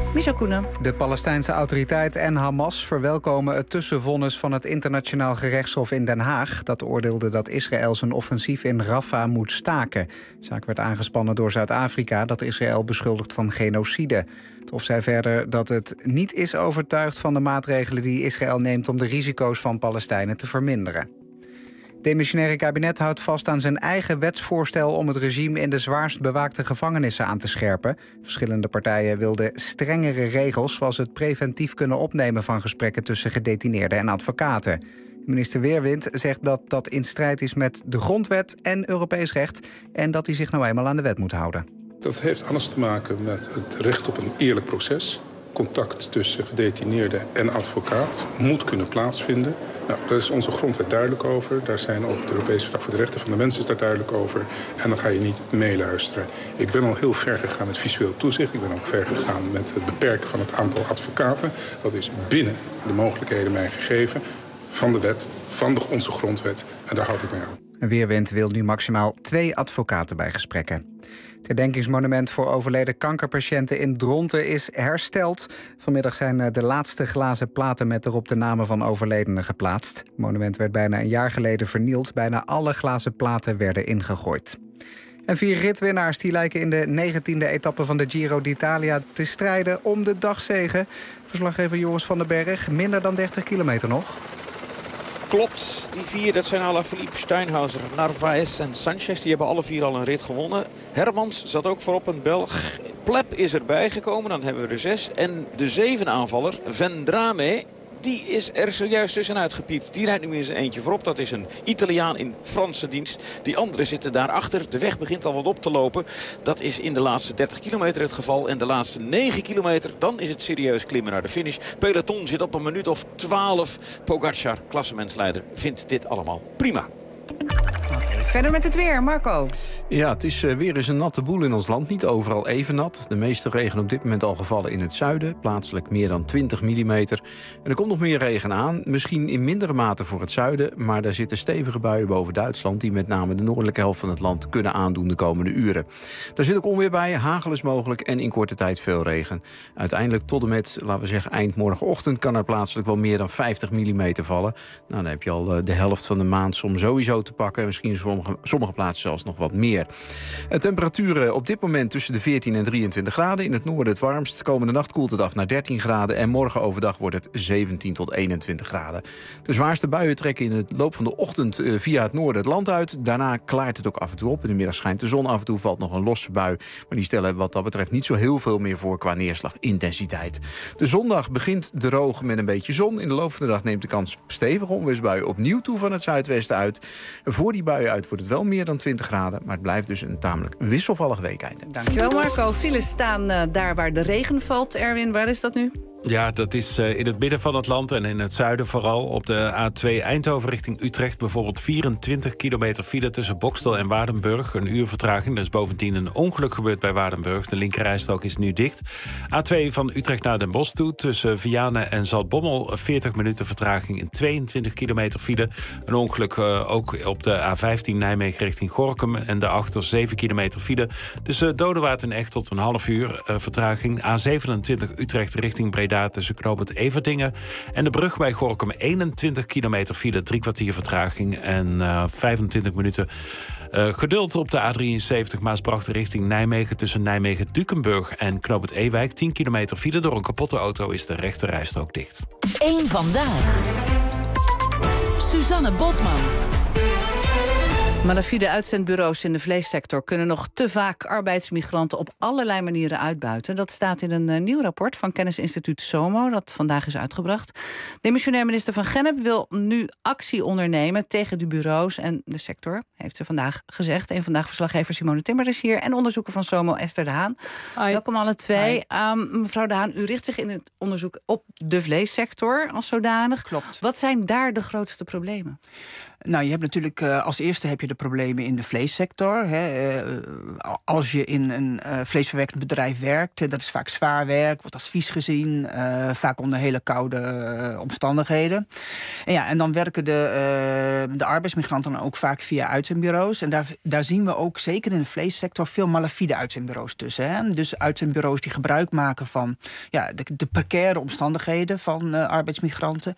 Michel Koenen. De Palestijnse autoriteit en Hamas verwelkomen het tussenvonnis van het Internationaal Gerechtshof in Den Haag. Dat oordeelde dat Israël zijn offensief in Rafah moet staken. De zaak werd aangespannen door Zuid-Afrika, dat Israël beschuldigt van genocide. Het Hof zei verder dat het niet is overtuigd van de maatregelen die Israël neemt om de risico's van Palestijnen te verminderen. Het demissionaire kabinet houdt vast aan zijn eigen wetsvoorstel om het regime in de zwaarst bewaakte gevangenissen aan te scherpen. Verschillende partijen wilden strengere regels, zoals het preventief kunnen opnemen van gesprekken tussen gedetineerden en advocaten. Minister Weerwind zegt dat dat in strijd is met de grondwet en Europees recht en dat hij zich nou eenmaal aan de wet moet houden. Dat heeft alles te maken met het recht op een eerlijk proces. Contact tussen gedetineerde en advocaat moet kunnen plaatsvinden. Nou, daar is onze grondwet duidelijk over. Daar zijn ook de Europese Verdrag voor de Rechten van de Mens is daar duidelijk over. En dan ga je niet meeluisteren. Ik ben al heel ver gegaan met visueel toezicht. Ik ben ook ver gegaan met het beperken van het aantal advocaten. Dat is binnen de mogelijkheden mij gegeven van de wet, van onze grondwet. En daar houd ik mij aan. Weerwind wil nu maximaal 2 advocaten bij gesprekken. Het herdenkingsmonument voor overleden kankerpatiënten in Dronten is hersteld. Vanmiddag zijn de laatste glazen platen met erop de namen van overledenen geplaatst. Het monument werd bijna een jaar geleden vernield. Bijna alle glazen platen werden ingegooid. En 4 ritwinnaars die lijken in de 19e etappe van de Giro d'Italia te strijden om de dagzege. Verslaggever Joris van den Berg, minder dan 30 kilometer nog. Klopt, die 4, dat zijn Alaphilippe, Steinhauser, Narvaez en Sanchez. Die hebben alle 4 al een rit gewonnen. Hermans zat ook voorop, een Belg. Plep is erbij gekomen, dan hebben we er 6. En de 7-aanvaller, Vendrame, die is er zojuist tussenuit gepiept. Die rijdt nu in zijn eentje voorop. Dat is een Italiaan in Franse dienst. Die anderen zitten daarachter. De weg begint al wat op te lopen. Dat is in de laatste 30 kilometer het geval. En de laatste 9 kilometer, dan is het serieus klimmen naar de finish. Peloton zit op een minuut of 12. Pogacar, klassementsleider, vindt dit allemaal prima. Verder met het weer, Marco. Ja, het is weer eens een natte boel in ons land. Niet overal even nat. De meeste regen op dit moment al gevallen in het zuiden. Plaatselijk meer dan 20 millimeter. En er komt nog meer regen aan. Misschien in mindere mate voor het zuiden. Maar daar zitten stevige buien boven Duitsland... die met name de noordelijke helft van het land kunnen aandoen de komende uren. Daar zit ook onweer bij, hagel is mogelijk... en in korte tijd veel regen. Uiteindelijk tot en met, laten we zeggen, eind morgenochtend... kan er plaatselijk wel meer dan 50 millimeter vallen. Nou, dan heb je al de helft van de maand soms sowieso te pakken. Misschien sommige plaatsen zelfs nog wat meer. Temperaturen op dit moment tussen de 14 en 23 graden. In het noorden het warmst. Komende nacht koelt het af naar 13 graden. En morgen overdag wordt het 17 tot 21 graden. De zwaarste buien trekken in het loop van de ochtend via het noorden het land uit. Daarna klaart het ook af en toe op. In de middag schijnt de zon. Af en toe valt nog een losse bui. Maar die stellen wat dat betreft niet zo heel veel meer voor qua neerslagintensiteit. De zondag begint droog met een beetje zon. In de loop van de dag neemt de kans op stevige onweersbuien opnieuw toe van het zuidwesten uit. Voor die buien uit wordt het wel meer dan 20 graden. Maar het blijft dus een tamelijk wisselvallig weekeinde. Dankjewel, Marco. Files staan daar waar de regen valt. Erwin, waar is dat nu? Ja, dat is in het midden van het land en in het zuiden vooral. Op de A2 Eindhoven richting Utrecht bijvoorbeeld 24 kilometer file tussen Bokstel en Waardenburg. Een uur vertraging. Er is bovendien een ongeluk gebeurd bij Waardenburg. De linkerrijstrook is nu dicht. A2 van Utrecht naar Den Bosch toe tussen Vianen en Zaltbommel 40 minuten vertraging in 22 kilometer file. Een ongeluk ook op de A15 Nijmegen richting Gorinchem en daarachter 7 kilometer file. Tussen Dodewaard en Echt tot een half uur vertraging. A27 Utrecht richting Breda tussen knooppunt Everdingen en de brug bij Gorinchem 21 kilometer file, 3 kwartier vertraging en 25 minuten geduld op de A73 Maasbracht richting Nijmegen tussen Nijmegen-Dukenburg en knooppunt Ewijk. 10 kilometer file. Door een kapotte auto is de rechte rijstrook dicht. Eén vandaag. Suzanne Bosman. Malafide uitzendbureaus in de vleessector kunnen nog te vaak arbeidsmigranten op allerlei manieren uitbuiten. Dat staat in een nieuw rapport van kennisinstituut SOMO, dat vandaag is uitgebracht. Demissionair minister Van Gennep wil nu actie ondernemen tegen de bureaus en de sector, heeft ze vandaag gezegd. En vandaag verslaggever Simone Timmer is hier en onderzoeker van SOMO Esther de Haan. Hoi. Welkom alle twee. Mevrouw de Haan, u richt zich in het onderzoek op de vleessector als zodanig. Klopt. Wat zijn daar de grootste problemen? Nou, je hebt natuurlijk als eerste heb je de problemen in de vleessector. Als je in een vleesverwerkend bedrijf werkt, dat is vaak zwaar werk, wordt als vies gezien, vaak onder hele koude omstandigheden. En dan werken de arbeidsmigranten dan ook vaak via uitzendbureaus. En daar zien we ook zeker in de vleessector veel malafide uitzendbureaus tussen. Hè? Dus uitzendbureaus die gebruik maken van de precaire omstandigheden van arbeidsmigranten.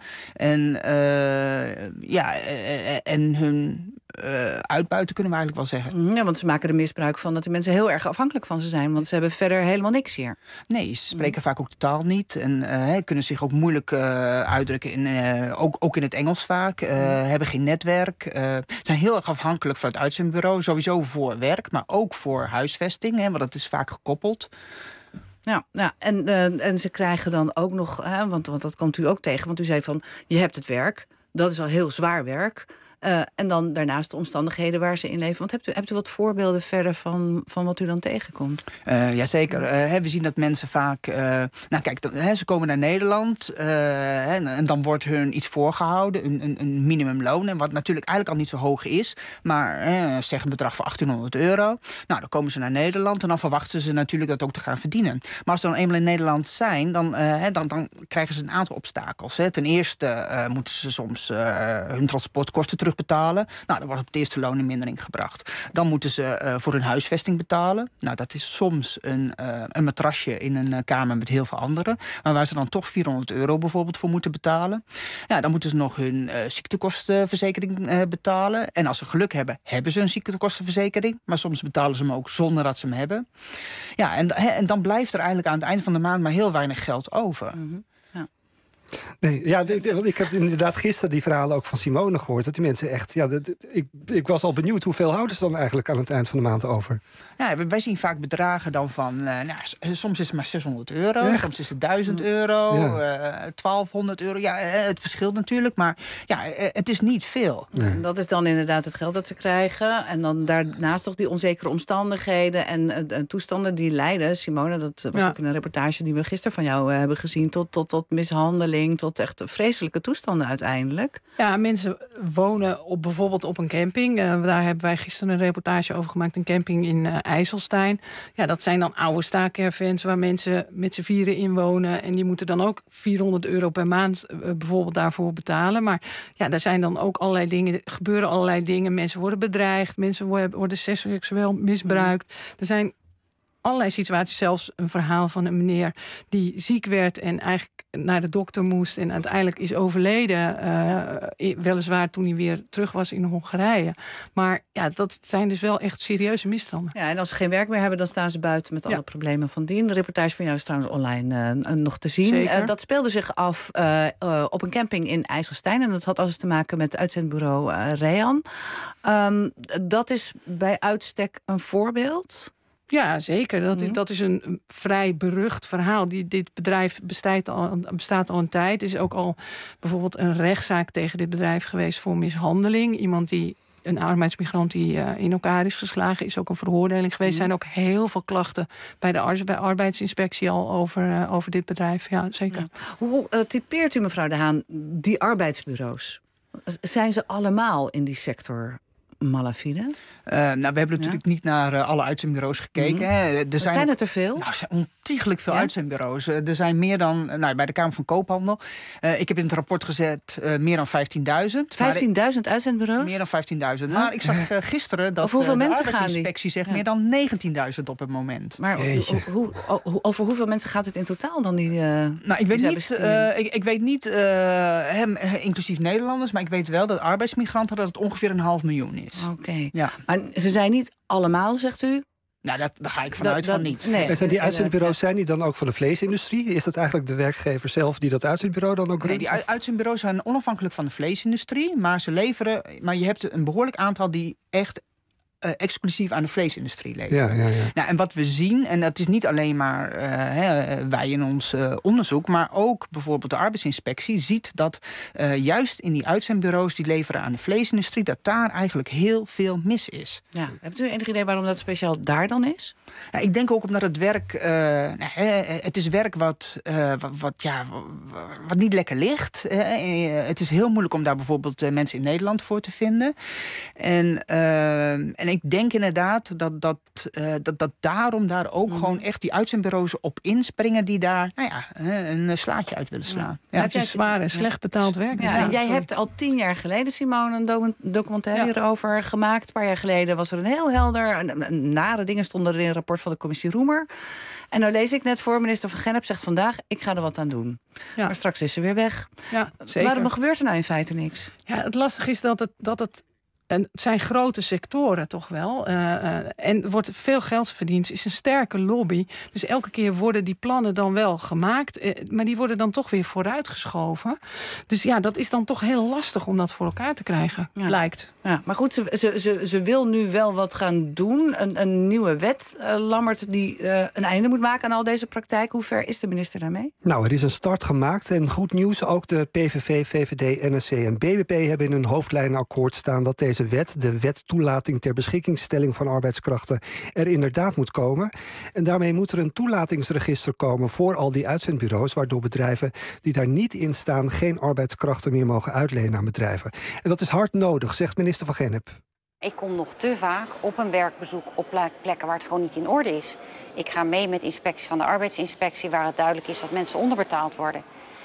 En hun uitbuiten, kunnen we eigenlijk wel zeggen. Ja, want ze maken er misbruik van dat de mensen heel erg afhankelijk van ze zijn. Want ze hebben verder helemaal niks hier. Nee, ze spreken vaak ook de taal niet. En kunnen zich ook moeilijk uitdrukken. Ook in het Engels vaak. Hebben geen netwerk. Zijn heel erg afhankelijk van het uitzendbureau. Sowieso voor werk, maar ook voor huisvesting. Want dat is vaak gekoppeld. Ja, en ze krijgen dan ook nog, want dat komt u ook tegen, want u zei van, je hebt het werk, dat is al heel zwaar werk. En dan daarnaast de omstandigheden waar ze in leven. Want hebt u wat voorbeelden verder van wat u dan tegenkomt? Jazeker. We zien dat mensen vaak... ze komen naar Nederland en dan wordt hun iets voorgehouden. Een minimumloon, wat natuurlijk eigenlijk al niet zo hoog is. Maar zeg een bedrag van €1800. Nou, dan komen ze naar Nederland en dan verwachten ze natuurlijk dat ook te gaan verdienen. Maar als ze dan eenmaal in Nederland zijn, dan krijgen ze een aantal obstakels. Ten eerste moeten ze soms hun transportkosten terugbetalen. Nou, dan wordt op het eerste loon in mindering gebracht. Dan moeten ze voor hun huisvesting betalen. Nou, dat is soms een matrasje in een kamer met heel veel anderen. Maar waar ze dan toch €400 bijvoorbeeld voor moeten betalen. Ja, dan moeten ze nog hun ziektekostenverzekering betalen. En als ze geluk hebben, hebben ze een ziektekostenverzekering. Maar soms betalen ze hem ook zonder dat ze hem hebben. Ja, en dan blijft er eigenlijk aan het eind van de maand maar heel weinig geld over. Mm-hmm. Nee, ik heb inderdaad gisteren die verhalen ook van Simone gehoord. Dat die mensen echt... ik was al benieuwd, hoeveel houden ze dan eigenlijk aan het eind van de maand over? Ja, wij zien vaak bedragen dan van... soms is het maar €600, soms is het €1000, €1200. Ja, het verschilt natuurlijk, maar het is niet veel. Nee. Dat is dan inderdaad het geld dat ze krijgen. En dan daarnaast toch die onzekere omstandigheden en toestanden die leiden. Simone, dat was ook in een reportage die we gisteren van jou hebben gezien... tot mishandeling, tot echt vreselijke toestanden uiteindelijk. Ja, mensen wonen bijvoorbeeld op een camping. Daar hebben wij gisteren een reportage over gemaakt. Een camping in IJsselstein. Ja, dat zijn dan oude staakervens waar mensen met z'n vieren in wonen. En die moeten dan ook €400 per maand bijvoorbeeld daarvoor betalen. Maar daar zijn dan ook allerlei dingen, gebeuren allerlei dingen. Mensen worden bedreigd, mensen worden seksueel misbruikt. Er zijn allerlei situaties, zelfs een verhaal van een meneer die ziek werd en eigenlijk naar de dokter moest en uiteindelijk is overleden, weliswaar toen hij weer terug was in Hongarije. Maar dat zijn dus wel echt serieuze misstanden. Ja, en als ze geen werk meer hebben, dan staan ze buiten met alle problemen van dien. De reportage van jou is trouwens online nog te zien. Dat speelde zich af op een camping in IJsselstein en dat had alles te maken met het uitzendbureau Rean. Dat is bij uitstek een voorbeeld. Ja, zeker. Dat is een vrij berucht verhaal. Dit bedrijf bestaat al een tijd. Er is ook al bijvoorbeeld een rechtszaak tegen dit bedrijf geweest voor mishandeling. Een arbeidsmigrant die in elkaar is geslagen, is ook een veroordeling geweest. Er zijn ook heel veel klachten bij de arbeidsinspectie al over dit bedrijf. Ja, zeker. Ja. Hoe typeert u, mevrouw De Haan, die arbeidsbureaus? Zijn ze allemaal in die sector malafide? We hebben natuurlijk niet naar alle uitzendbureaus gekeken. Zijn het er veel? Nou, er zijn ontiegelijk veel uitzendbureaus. Er zijn meer dan, bij de Kamer van Koophandel. Ik heb in het rapport gezet meer dan 15.000. 15.000 uitzendbureaus? Meer dan 15.000. Maar ik zag gisteren dat hoeveel de mensen arbeidsinspectie zegt meer dan 19.000 op het moment. Maar over hoeveel mensen gaat het in totaal dan? Ik weet niet, inclusief Nederlanders, maar ik weet wel dat arbeidsmigranten dat het ongeveer 500.000 is. Oké. Ja. Maar ze zijn niet allemaal, zegt u? Nou, daar ga ik vanuit van niet. Nee. En die uitzendbureaus zijn die dan ook van de vleesindustrie? Is dat eigenlijk de werkgever zelf die dat uitzendbureau dan ook runt? Nee, die uitzendbureaus zijn onafhankelijk van de vleesindustrie. Maar ze leveren. Maar je hebt een behoorlijk aantal die echt exclusief aan de vleesindustrie leveren. Ja. Nou, en wat we zien, en dat is niet alleen maar wij in ons onderzoek, maar ook bijvoorbeeld de arbeidsinspectie ziet dat juist in die uitzendbureaus die leveren aan de vleesindustrie, dat daar eigenlijk heel veel mis is. Ja. Hebt u enig idee waarom dat speciaal daar dan is? Nou, ik denk ook omdat het werk, het is werk wat niet lekker ligt. Het is heel moeilijk om daar bijvoorbeeld mensen in Nederland voor te vinden. En ik denk inderdaad dat daarom daar ook gewoon echt die uitzendbureaus op inspringen die daar een slaatje uit willen slaan. Ja, het is zwaar en slecht betaald werk. Ja, en jij hebt al 10 jaar geleden, Simone, een documentaire hierover gemaakt. Een paar jaar geleden was er een heel helder, nare dingen stonden er in een rapport van de commissie Roemer. En nou lees ik net voor, minister Van Gennep zegt vandaag, ik ga er wat aan doen. Ja. Maar straks is ze weer weg. Ja, zeker. Waarom gebeurt er nou in feite niks? Ja, het lastige is dat het zijn grote sectoren toch wel. En er wordt veel geld verdiend. Het is een sterke lobby. Dus elke keer worden die plannen dan wel gemaakt. Maar die worden dan toch weer vooruitgeschoven. Dus ja, dat is dan toch heel lastig om dat voor elkaar te krijgen, lijkt. Ja, maar goed, ze wil nu wel wat gaan doen. Een nieuwe wet, Lammert, die een einde moet maken aan al deze praktijk. Hoe ver is de minister daarmee? Nou, er is een start gemaakt. En goed nieuws, ook de PVV, VVD, NSC en BBP hebben in hun hoofdlijnenakkoord staan dat deze wet, de wet toelating ter beschikkingstelling van arbeidskrachten, er inderdaad moet komen. En daarmee moet er een toelatingsregister komen voor al die uitzendbureaus, waardoor bedrijven die daar niet in staan geen arbeidskrachten meer mogen uitlenen aan bedrijven. En dat is hard nodig, zegt minister Van Gennep. Ik kom nog te vaak op een werkbezoek op plekken waar het gewoon niet in orde is. Ik ga mee met inspectie van de arbeidsinspectie waar het duidelijk is dat mensen onderbetaald worden.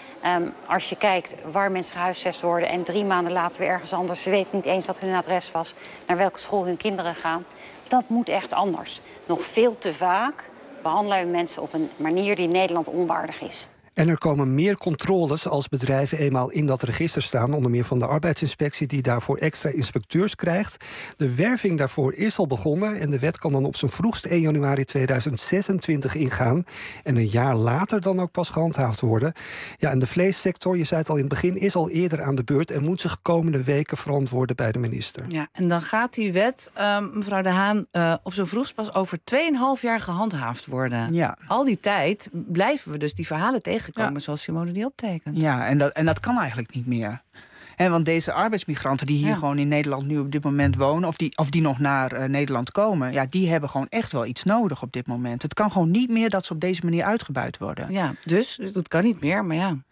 Als je kijkt waar mensen gehuisvest worden en 3 maanden later weer ergens anders, ze weten niet eens wat hun adres was, naar welke school hun kinderen gaan. Dat moet echt anders. Nog veel te vaak behandelen we mensen op een manier die Nederland onwaardig is. En er komen meer controles als bedrijven eenmaal in dat register staan, onder meer van de arbeidsinspectie die daarvoor extra inspecteurs krijgt. De werving daarvoor is al begonnen en de wet kan dan op zijn vroegst 1 januari 2026 ingaan. En een jaar later dan ook pas gehandhaafd worden. Ja, en de vleessector, je zei het al in het begin, is al eerder aan de beurt en moet zich komende weken verantwoorden bij de minister. Ja, en dan gaat die wet, mevrouw De Haan, op zijn vroegst pas over 2,5 jaar gehandhaafd worden. Ja. Al die tijd blijven we dus die verhalen tegenkomen zoals Simone die optekent. Ja, en dat kan eigenlijk niet meer. Want deze arbeidsmigranten die hier gewoon in Nederland nu op dit moment wonen, of die nog naar Nederland komen, ja, die hebben gewoon echt wel iets nodig op dit moment. Het kan gewoon niet meer dat ze op deze manier uitgebuit worden. Ja, dus dat kan niet meer, maar ja.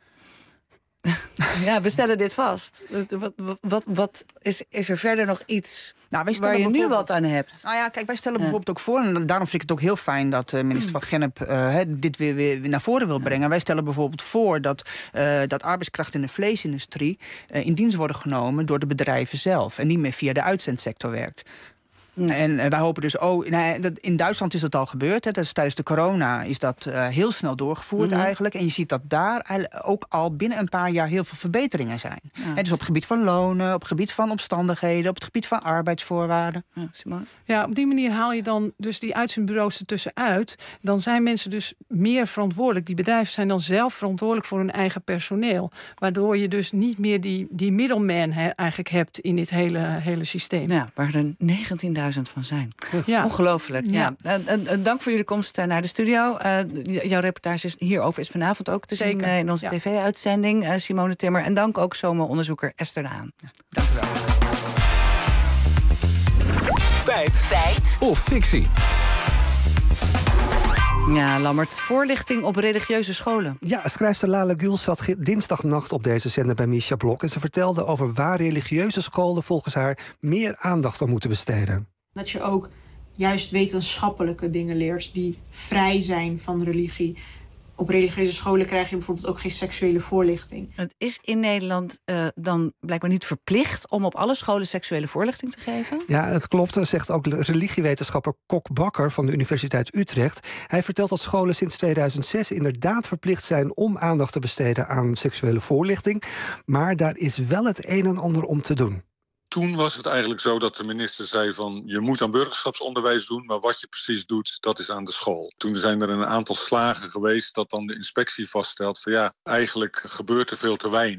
Ja, we stellen dit vast. Wat is er verder nog iets waar je nu wat aan hebt? Nou ja, kijk, wij stellen bijvoorbeeld ook voor, en daarom vind ik het ook heel fijn dat minister Van Gennep dit weer naar voren wil brengen. Wij stellen bijvoorbeeld voor dat arbeidskrachten in de vleesindustrie in dienst worden genomen door de bedrijven zelf en niet meer via de uitzendsector werkt. En wij hopen dus in Duitsland is dat al gebeurd. Hè. Dus tijdens de corona is dat heel snel doorgevoerd eigenlijk. En je ziet dat daar ook al binnen een paar jaar heel veel verbeteringen zijn. Ja. Dus op het gebied van lonen, op het gebied van omstandigheden, op het gebied van arbeidsvoorwaarden. Ja, op die manier haal je dan dus die uitzendbureaus ertussenuit. Dan zijn mensen dus meer verantwoordelijk. Die bedrijven zijn dan zelf verantwoordelijk voor hun eigen personeel. Waardoor je dus niet meer die middleman eigenlijk hebt in dit hele systeem. Ja, waar er 19.000 van zijn. Ja. Ongelooflijk. Ja. Dank voor jullie komst naar de studio. Jouw reportage hierover is vanavond ook te zien in onze tv-uitzending. Simone Timmer. En dank ook zomeronderzoeker Esther de Haan. Dank u wel. Feit of fictie? Ja, Lammert, voorlichting op religieuze scholen. Ja, schrijfster Lale Gül zat dinsdagnacht op deze zender bij Misha Blok en ze vertelde over waar religieuze scholen volgens haar meer aandacht aan moeten besteden. Dat je ook juist wetenschappelijke dingen leert die vrij zijn van religie. Op religieuze scholen krijg je bijvoorbeeld ook geen seksuele voorlichting. Het is in Nederland dan blijkbaar niet verplicht om op alle scholen seksuele voorlichting te geven? Ja, het klopt. Dat zegt ook religiewetenschapper Kok Bakker van de Universiteit Utrecht. Hij vertelt dat scholen sinds 2006 inderdaad verplicht zijn om aandacht te besteden aan seksuele voorlichting. Maar daar is wel het een en ander om te doen. Toen was het eigenlijk zo dat de minister zei van je moet aan burgerschapsonderwijs doen, maar wat je precies doet, dat is aan de school. Toen zijn er een aantal slagen geweest dat dan de inspectie vaststelt van ja, eigenlijk gebeurt er veel te weinig.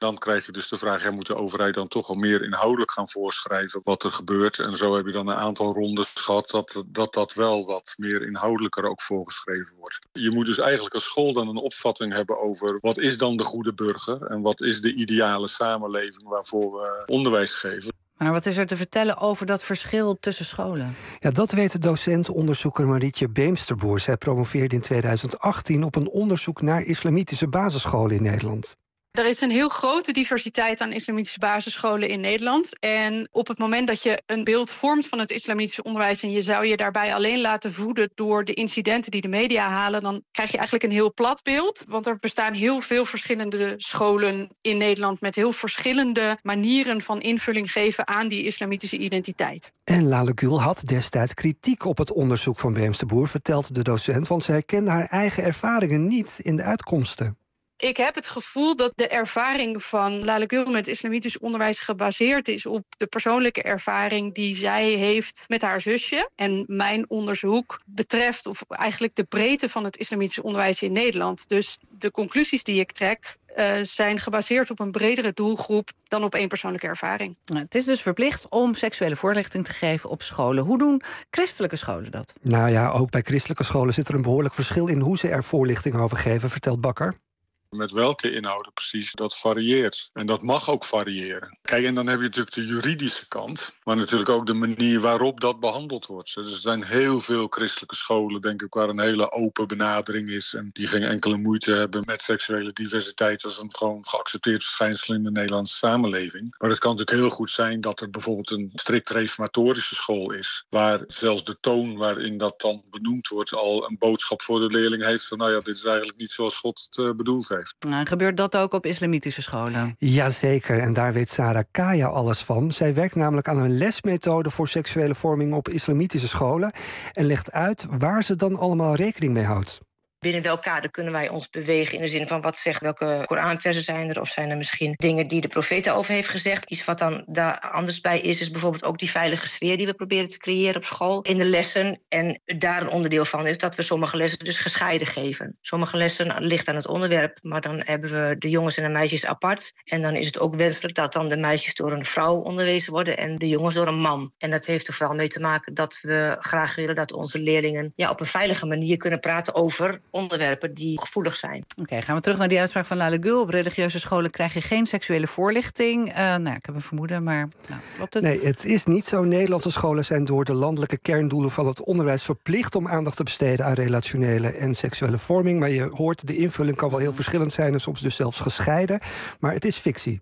Dan krijg je dus de vraag, moet de overheid dan toch wel meer inhoudelijk gaan voorschrijven wat er gebeurt? En zo heb je dan een aantal rondes gehad dat wel wat meer inhoudelijker ook voorgeschreven wordt. Je moet dus eigenlijk als school dan een opvatting hebben over wat is dan de goede burger en wat is de ideale samenleving waarvoor we onderwijs geven. Maar wat is er te vertellen over dat verschil tussen scholen? Ja, dat weet de docent-onderzoeker Marietje Beemsterboer. Zij promoveerde in 2018 op een onderzoek naar islamitische basisscholen in Nederland. Er is een heel grote diversiteit aan islamitische basisscholen in Nederland. En op het moment dat je een beeld vormt van het islamitische onderwijs en je zou je daarbij alleen laten voeden door de incidenten die de media halen, dan krijg je eigenlijk een heel plat beeld. Want er bestaan heel veel verschillende scholen in Nederland met heel verschillende manieren van invulling geven aan die islamitische identiteit. En Lale Gül had destijds kritiek op het onderzoek van Beemsterboer, vertelt de docent, want zij herkende haar eigen ervaringen niet in de uitkomsten. Ik heb het gevoel dat de ervaring van Lale Gül met islamitisch onderwijs gebaseerd is op de persoonlijke ervaring die zij heeft met haar zusje. En mijn onderzoek betreft of eigenlijk de breedte van het islamitisch onderwijs in Nederland. Dus de conclusies die ik trek zijn gebaseerd op een bredere doelgroep dan op één persoonlijke ervaring. Het is dus verplicht om seksuele voorlichting te geven op scholen. Hoe doen christelijke scholen dat? Nou ja, ook bij christelijke scholen zit er een behoorlijk verschil in hoe ze er voorlichting over geven, vertelt Bakker. Met welke inhouden precies, dat varieert. En dat mag ook variëren. Kijk, en dan heb je natuurlijk de juridische kant, maar natuurlijk ook de manier waarop dat behandeld wordt. Dus er zijn heel veel christelijke scholen, denk ik, waar een hele open benadering is en die geen enkele moeite hebben met seksuele diversiteit als een gewoon geaccepteerd verschijnsel in de Nederlandse samenleving. Maar het kan natuurlijk heel goed zijn dat er bijvoorbeeld een strikt reformatorische school is, waar zelfs de toon waarin dat dan benoemd wordt al een boodschap voor de leerling heeft van, nou ja, dit is eigenlijk niet zoals God het bedoeld heeft. Nou, gebeurt dat ook op islamitische scholen? Jazeker, en daar weet Sarah Kaya alles van. Zij werkt namelijk aan een lesmethode voor seksuele vorming op islamitische scholen en legt uit waar ze dan allemaal rekening mee houdt. Binnen welk kader kunnen wij ons bewegen in de zin van wat zegt, welke Koranversen zijn er? Of zijn er misschien dingen die de profeet over heeft gezegd? Iets wat dan daar anders bij is bijvoorbeeld ook die veilige sfeer die we proberen te creëren op school in de lessen. En daar een onderdeel van is dat we sommige lessen dus gescheiden geven. Sommige lessen ligt aan het onderwerp, maar dan hebben we de jongens en de meisjes apart. En dan is het ook wenselijk dat dan de meisjes door een vrouw onderwezen worden en de jongens door een man. En dat heeft er vooral mee te maken dat we graag willen dat onze leerlingen op een veilige manier kunnen praten over onderwerpen die gevoelig zijn. Oké, gaan we terug naar die uitspraak van Lale Gül. Op religieuze scholen krijg je geen seksuele voorlichting. Ik heb een vermoeden, maar klopt het? Nee, het is niet zo. Nederlandse scholen zijn door de landelijke kerndoelen van het onderwijs verplicht om aandacht te besteden aan relationele en seksuele vorming. Maar je hoort, de invulling kan wel heel verschillend zijn en soms dus zelfs gescheiden. Maar het is fictie.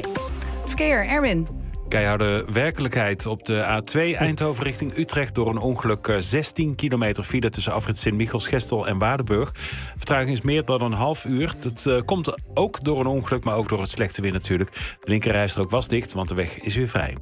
Verkeer, Erwin. Keiharde werkelijkheid op de A2 Eindhoven richting Utrecht. Door een ongeluk 16 kilometer file tussen afrit Sint-Michels, Gestel en Waardenburg. Vertraging is meer dan een half uur. Dat komt ook door een ongeluk, maar ook door het slechte weer natuurlijk. De linkerrijstrook was dicht, want de weg is weer vrij.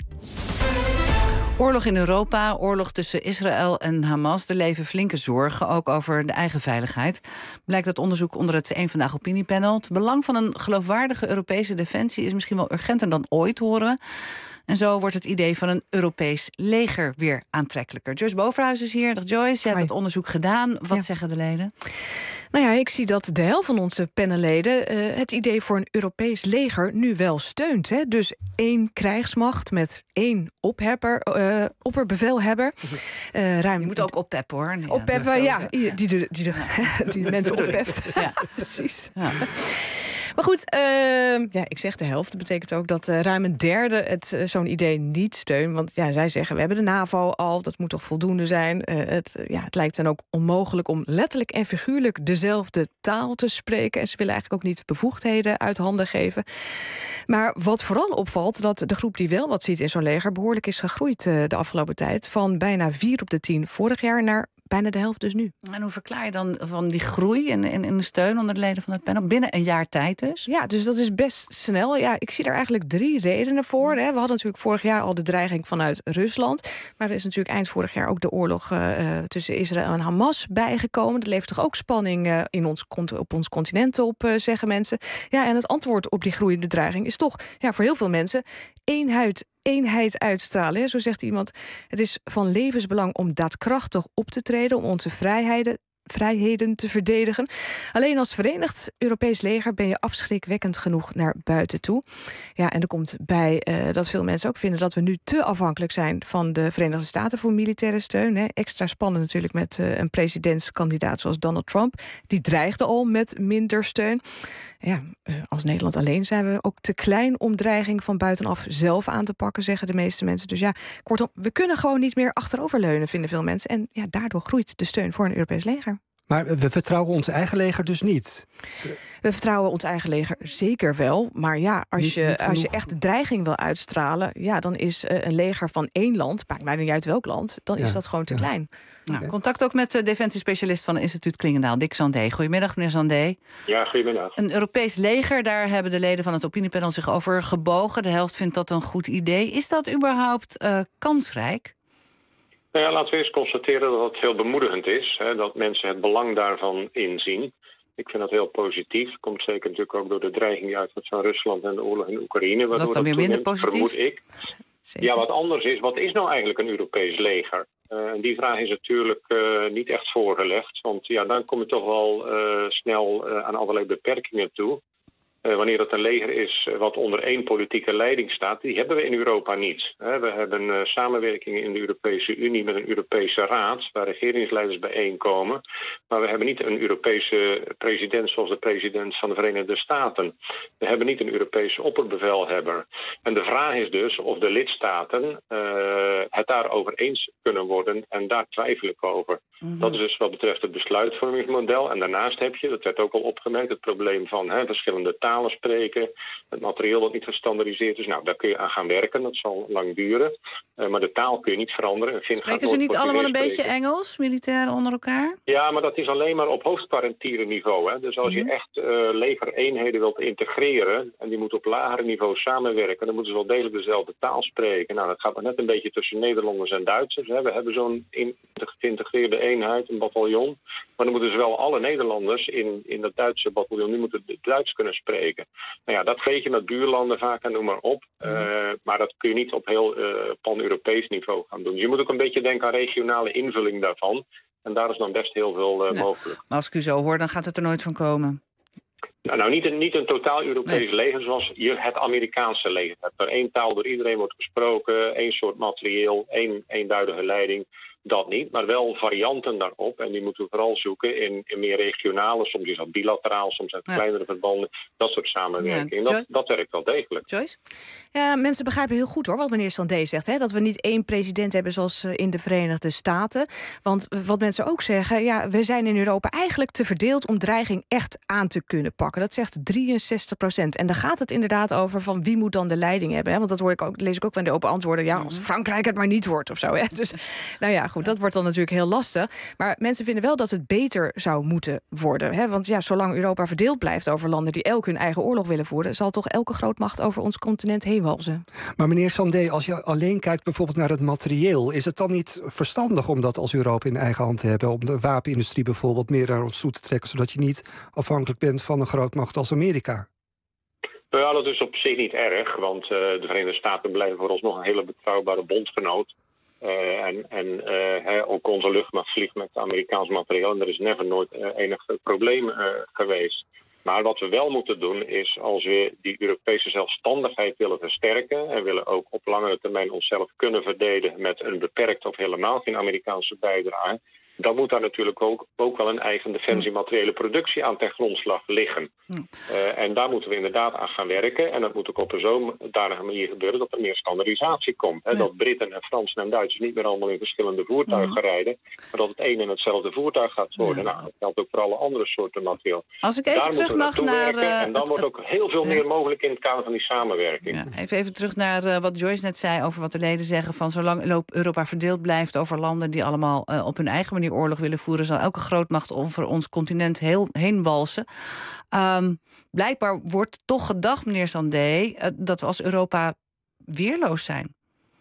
Oorlog in Europa, oorlog tussen Israël en Hamas. Er leven flinke zorgen, ook over de eigen veiligheid. Blijkt uit onderzoek onder het Eén Vandaag opiniepanel. Het belang van een geloofwaardige Europese defensie is misschien wel urgenter dan ooit, horen we. En zo wordt het idee van een Europees leger weer aantrekkelijker. Joyce Boverhuis is hier. Dag Joyce, je hebt het onderzoek gedaan. Wat zeggen de leden? Nou ja, ik zie dat de helft van onze panelleden het idee voor een Europees leger nu wel steunt. Hè? Dus 1 krijgsmacht met 1 opperbevelhebber. Je moet ook oppeppen, hoor. Ja, oppeppen, ja. Die mensen oppeft. Ja, precies. Ja. Maar goed, ik zeg de helft. Dat betekent ook dat ruim een derde het zo'n idee niet steunt. Want zij zeggen, we hebben de NAVO al, dat moet toch voldoende zijn. Het lijkt dan ook onmogelijk om letterlijk en figuurlijk dezelfde taal te spreken. En ze willen eigenlijk ook niet bevoegdheden uit handen geven. Maar wat vooral opvalt, dat de groep die wel wat ziet in zo'n leger behoorlijk is gegroeid de afgelopen tijd. Van bijna 4 op de 10 vorig jaar naar bijna de helft dus nu. En hoe verklaar je dan van die groei en de steun onder de leden van het panel? Binnen een jaar tijd dus? Ja, dus dat is best snel. Ja, ik zie er eigenlijk 3 redenen voor. Hè. We hadden natuurlijk vorig jaar al de dreiging vanuit Rusland. Maar er is natuurlijk eind vorig jaar ook de oorlog tussen Israël en Hamas bijgekomen. Dat levert toch ook spanning op ons continent op, zeggen mensen. Ja, en het antwoord op die groeiende dreiging is toch voor heel veel mensen eenheid uitstralen. Hè. Zo zegt iemand, het is van levensbelang om daadkrachtig op te treden, om onze vrijheden vrijheden te verdedigen. Alleen als Verenigd Europees leger ben je afschrikwekkend genoeg naar buiten toe. Ja, en er komt bij dat veel mensen ook vinden dat we nu te afhankelijk zijn van de Verenigde Staten voor militaire steun. Hè. Extra spannend natuurlijk met een presidentskandidaat zoals Donald Trump. Die dreigde al met minder steun. Ja, als Nederland alleen zijn we ook te klein om dreiging van buitenaf zelf aan te pakken, zeggen de meeste mensen. Dus ja, kortom, we kunnen gewoon niet meer achteroverleunen, vinden veel mensen. En ja, daardoor groeit de steun voor een Europees leger. Maar we vertrouwen ons eigen leger dus niet? We vertrouwen ons eigen leger zeker wel. Maar ja, als je echt de dreiging wil uitstralen, ja, dan is een leger van één land, maakt mij niet uit welk land, dan is dat gewoon te klein. Nou, contact ook met de defensiespecialist van het instituut Klingendaal, Dick Zandé. Goedemiddag, meneer Zandé. Ja, goedemiddag. Een Europees leger, daar hebben de leden van het opiniepanel zich over gebogen. De helft vindt dat een goed idee. Is dat überhaupt kansrijk? Nou ja, laten we eerst constateren dat het heel bemoedigend is. Hè, dat mensen het belang daarvan inzien. Ik vind dat heel positief. Komt zeker natuurlijk ook door de dreiging die uitgaat van Rusland en de oorlog in Oekraïne. Dat is dan weer minder positief? Vermoed ik. Zeker. Ja, wat anders is, wat is nou eigenlijk een Europees leger? En die vraag is natuurlijk niet echt voorgelegd. Want ja, dan kom je toch wel snel aan allerlei beperkingen toe. Wanneer het een leger is wat onder één politieke leiding staat, die hebben we in Europa niet. We hebben samenwerking in de Europese Unie met een Europese Raad, waar regeringsleiders bijeenkomen. Maar we hebben niet een Europese president zoals de president van de Verenigde Staten. We hebben niet een Europese opperbevelhebber. En de vraag is dus of de lidstaten het daarover eens kunnen worden. En daar twijfel ik over. Mm-hmm. Dat is dus wat betreft het besluitvormingsmodel. En daarnaast heb je, dat werd ook al opgemerkt, het probleem van verschillende talen spreken. Het materieel dat niet gestandaardiseerd is. Nou, daar kun je aan gaan werken. Dat zal lang duren. Maar de taal kun je niet veranderen. Spreken ze niet allemaal een beetje Engels, militairen onder elkaar? Ja, maar dat is alleen maar op hoofdkwartierenniveau. Hè. Dus als je echt legereenheden wilt integreren en die moeten op lager niveau samenwerken, dan moeten ze wel degelijk dezelfde taal spreken. Nou, dat gaat maar net een beetje tussen Nederlanders en Duitsers. Hè. We hebben zo'n geïntegreerde eenheid, een bataljon. Maar dan moeten ze wel alle Nederlanders in dat Duitse bataljon, die moeten Duits kunnen spreken. Nou ja, dat weet je met buurlanden vaak en noem maar op. Maar dat kun je niet op heel pan-Europees niveau gaan doen. Dus je moet ook een beetje denken aan regionale invulling daarvan. En daar is dan best heel veel mogelijk. Maar als ik u zo hoor, dan gaat het er nooit van komen. Nou, niet een totaal Europees leger zoals je het Amerikaanse leger hebt. Er één taal door iedereen wordt gesproken, één soort materieel, één eenduidige leiding. Dat niet, maar wel varianten daarop. En die moeten we vooral zoeken in meer regionale, soms is dat bilateraal, soms uit kleinere verbanden. Dat soort samenwerking. Ja. Dat werkt wel degelijk. Joyce? Ja, mensen begrijpen heel goed hoor, wat meneer Sandé zegt. Hè, dat we niet één president hebben zoals in de Verenigde Staten. Want wat mensen ook zeggen, ja, we zijn in Europa eigenlijk te verdeeld om dreiging echt aan te kunnen pakken. Dat zegt 63%. En dan gaat het inderdaad over van wie moet dan de leiding hebben. Hè? Want dat hoor ik ook, lees ik ook van de open antwoorden. Ja, als Frankrijk het maar niet wordt of zo. Hè? Dus, nou ja, goed, dat wordt dan natuurlijk heel lastig. Maar mensen vinden wel dat het beter zou moeten worden. Hè? Want ja, zolang Europa verdeeld blijft over landen die elk hun eigen oorlog willen voeren, zal toch elke grootmacht over ons continent heen walzen. Maar meneer Sandé, als je alleen kijkt bijvoorbeeld naar het materieel, is het dan niet verstandig om dat als Europa in eigen hand te hebben, om de wapenindustrie bijvoorbeeld meer naar ons toe te trekken, zodat je niet afhankelijk bent van een grootmacht als Amerika? Ja, dat is op zich niet erg, want de Verenigde Staten blijven voor ons nog een hele betrouwbare bondgenoot. Ook onze luchtmacht vliegt met Amerikaans materiaal en er is nooit enig probleem geweest. Maar wat we wel moeten doen is, als we die Europese zelfstandigheid willen versterken en willen ook op langere termijn onszelf kunnen verdedigen met een beperkt of helemaal geen Amerikaanse bijdrage, dan moet daar natuurlijk ook wel een eigen defensiemateriële productie aan ten grondslag liggen. En daar moeten we inderdaad aan gaan werken. En dat moet ook op een zodanige manier gebeuren dat er meer standaardisatie komt. Hè? Dat Britten en Fransen en Duitsers niet meer allemaal in verschillende voertuigen rijden, maar dat het een en hetzelfde voertuig gaat worden. Nou, dat geldt ook voor alle andere soorten materiaal. Als ik even terug mag naar en dan wordt ook heel veel meer mogelijk in het kader van die samenwerking. Ja, even terug naar wat Joyce net zei over wat de leden zeggen van zolang Europa verdeeld blijft over landen die allemaal op hun eigen manier oorlog willen voeren, zal elke grootmacht over ons continent heen walsen. Blijkbaar wordt toch gedacht, meneer Sandé, dat we als Europa weerloos zijn.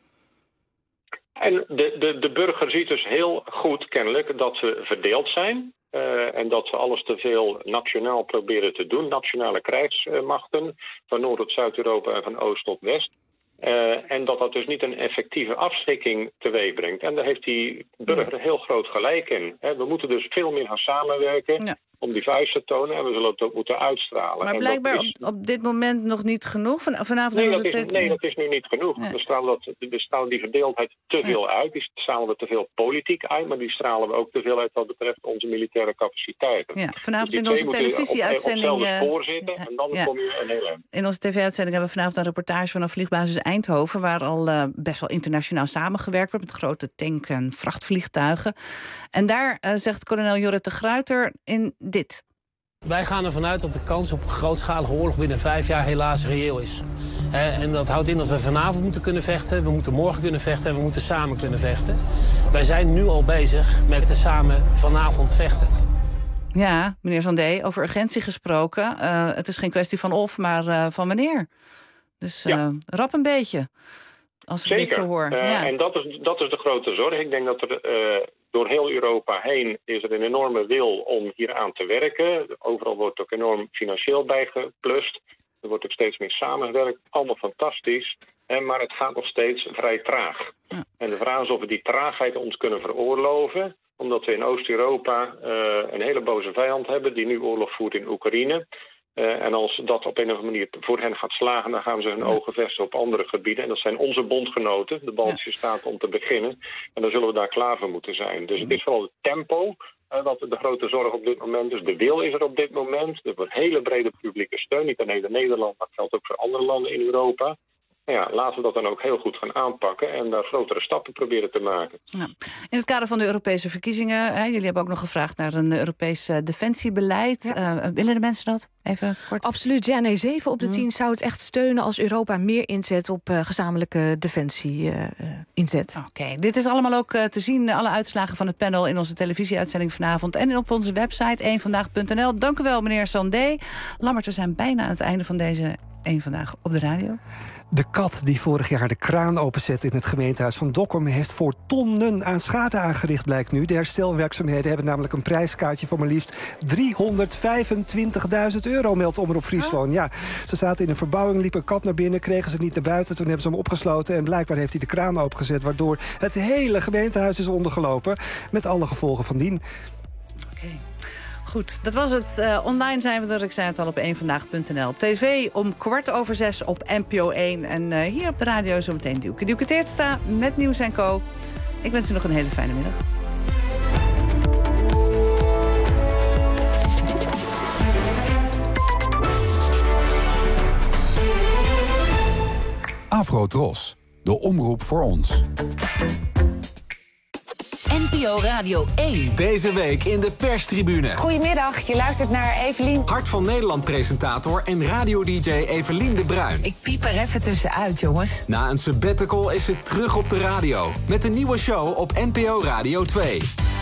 En de burger ziet dus heel goed kennelijk dat we verdeeld zijn. En dat we alles te veel nationaal proberen te doen. Nationale krijgsmachten, van Noord tot Zuid-Europa en van Oost tot West. En dat dus niet een effectieve afschrikking teweeg brengt. En daar heeft die burger heel groot gelijk in. We moeten dus veel meer gaan samenwerken om die vuist te tonen. En we zullen het ook moeten uitstralen. Maar blijkbaar op dit moment nog niet genoeg. Vanavond dat is nu niet genoeg. Ja. We stralen die verdeeldheid te veel uit. Die stralen we te veel politiek uit. Maar die stralen we ook te veel uit wat betreft onze militaire capaciteiten. Ja, vanavond dus in onze televisieuitzending... Op hetzelfde spoor zitten en dan kom je een heel eind. In onze tv-uitzending hebben we vanavond een reportage vanaf vliegbasis Eindhoven, waar al best wel internationaal samengewerkt wordt met grote tank- en vrachtvliegtuigen. En daar zegt kolonel Jorrit de Gruyter in dit. Wij gaan ervan uit dat de kans op een grootschalige oorlog binnen 5 jaar helaas reëel is. En dat houdt in dat we vanavond moeten kunnen vechten, we moeten morgen kunnen vechten en we moeten samen kunnen vechten. Wij zijn nu al bezig met samen vanavond vechten. Ja, meneer Sandé, over urgentie gesproken. Het is geen kwestie van of, maar van wanneer. Dus rap een beetje, als ik dit zo hoor. En dat is de grote zorg. Ik denk dat er door heel Europa heen is er een enorme wil om hier aan te werken. Overal wordt ook enorm financieel bijgeplust. Er wordt ook steeds meer samengewerkt. Allemaal fantastisch. Maar het gaat nog steeds vrij traag. Ja. En de vraag is of we die traagheid ons kunnen veroorloven, omdat we in Oost-Europa een hele boze vijand hebben die nu oorlog voert in Oekraïne. En als dat op een of andere manier voor hen gaat slagen, dan gaan ze hun ogen vestigen op andere gebieden. En dat zijn onze bondgenoten, de Baltische Staten om te beginnen. En dan zullen we daar klaar voor moeten zijn. Dus het is vooral het tempo wat de grote zorg op dit moment is. De wil is er op dit moment. Er wordt hele brede publieke steun. Niet alleen in Nederland, maar dat geldt ook voor andere landen in Europa. Ja, laten we dat dan ook heel goed gaan aanpakken en daar grotere stappen proberen te maken. Ja. In het kader van de Europese verkiezingen, jullie hebben ook nog gevraagd naar een Europees defensiebeleid. Ja. Willen de mensen dat? Even kort. Absoluut. Ja, nee, 7 op de 10 zou het echt steunen als Europa meer inzet op gezamenlijke defensie inzet. Oké, dit is allemaal ook te zien, alle uitslagen van het panel in onze televisieuitzending vanavond en op onze website eenvandaag.nl. Dank u wel, meneer Sandé. Lammert, we zijn bijna aan het einde van deze Eén Vandaag op de radio. De kat die vorig jaar de kraan openzette in het gemeentehuis van Dokkum heeft voor tonnen aan schade aangericht, blijkt nu. De herstelwerkzaamheden hebben namelijk een prijskaartje van maar liefst €325.000, meldt Omroep Friesland. Ja, ze zaten in een verbouwing, liep een kat naar binnen, kregen ze het niet naar buiten. Toen hebben ze hem opgesloten en blijkbaar heeft hij de kraan opengezet, waardoor het hele gemeentehuis is ondergelopen, met alle gevolgen van dien. Oké. Goed, dat was het. Online zijn we er, ik zei het al, op eenvandaag.nl. Op tv om 6:15 op NPO 1. En hier op de radio zometeen Dieuke Teertstra met Nieuws & Co. Ik wens u nog een hele fijne middag. Afro-Tros, de omroep voor ons. NPO Radio 1. Deze week in de perstribune. Goedemiddag, je luistert naar Evelien. Hart van Nederland-presentator en radio-dj Evelien de Bruin. Ik piep er even tussenuit, jongens. Na een sabbatical is ze terug op de radio. Met een nieuwe show op NPO Radio 2.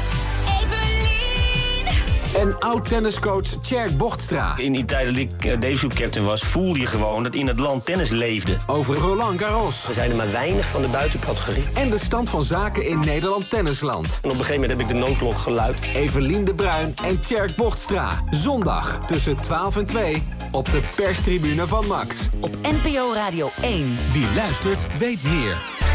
En oud-tenniscoach Tjerk Bochtstra. In die tijd dat ik Davis Cup captain was, voelde je gewoon dat in het land tennis leefde. Over Roland Garros. Er zijn er maar weinig van de buitencategorie. En de stand van zaken in Nederland tennisland. En op een gegeven moment heb ik de noodklok geluid. Evelien de Bruin en Tjerk Bochtstra. Zondag tussen 12 en 2 op de perstribune van Max. Op NPO Radio 1. Wie luistert, weet meer.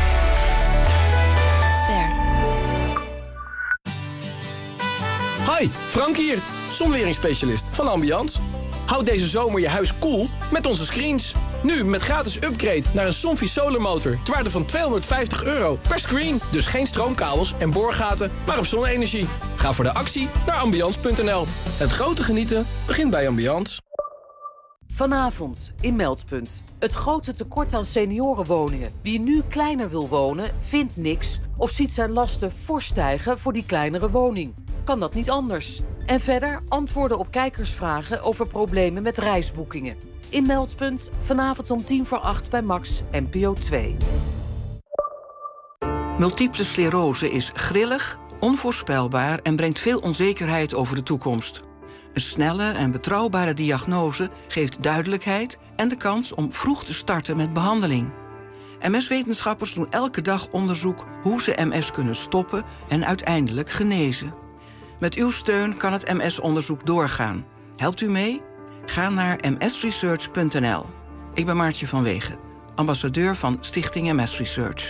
Hi, Frank hier, zonweringsspecialist van Ambiance. Houd deze zomer je huis koel met onze screens. Nu met gratis upgrade naar een Somfy Solar Motor ter waarde van €250 per screen. Dus geen stroomkabels en boorgaten, maar op zonne-energie. Ga voor de actie naar ambiance.nl. Het grote genieten begint bij Ambiance. Vanavond in Meldpunt. Het grote tekort aan seniorenwoningen. Wie nu kleiner wil wonen, vindt niks of ziet zijn lasten fors stijgen voor die kleinere woning. Kan dat niet anders? En verder antwoorden op kijkersvragen over problemen met reisboekingen. In Meldpunt, vanavond om 7:50 bij Max, NPO 2. Multiple sclerose is grillig, onvoorspelbaar en brengt veel onzekerheid over de toekomst. Een snelle en betrouwbare diagnose geeft duidelijkheid en de kans om vroeg te starten met behandeling. MS-wetenschappers doen elke dag onderzoek hoe ze MS kunnen stoppen en uiteindelijk genezen. Met uw steun kan het MS-onderzoek doorgaan. Helpt u mee? Ga naar msresearch.nl. Ik ben Maartje van Wegen. ambassadeur van Stichting MS Research.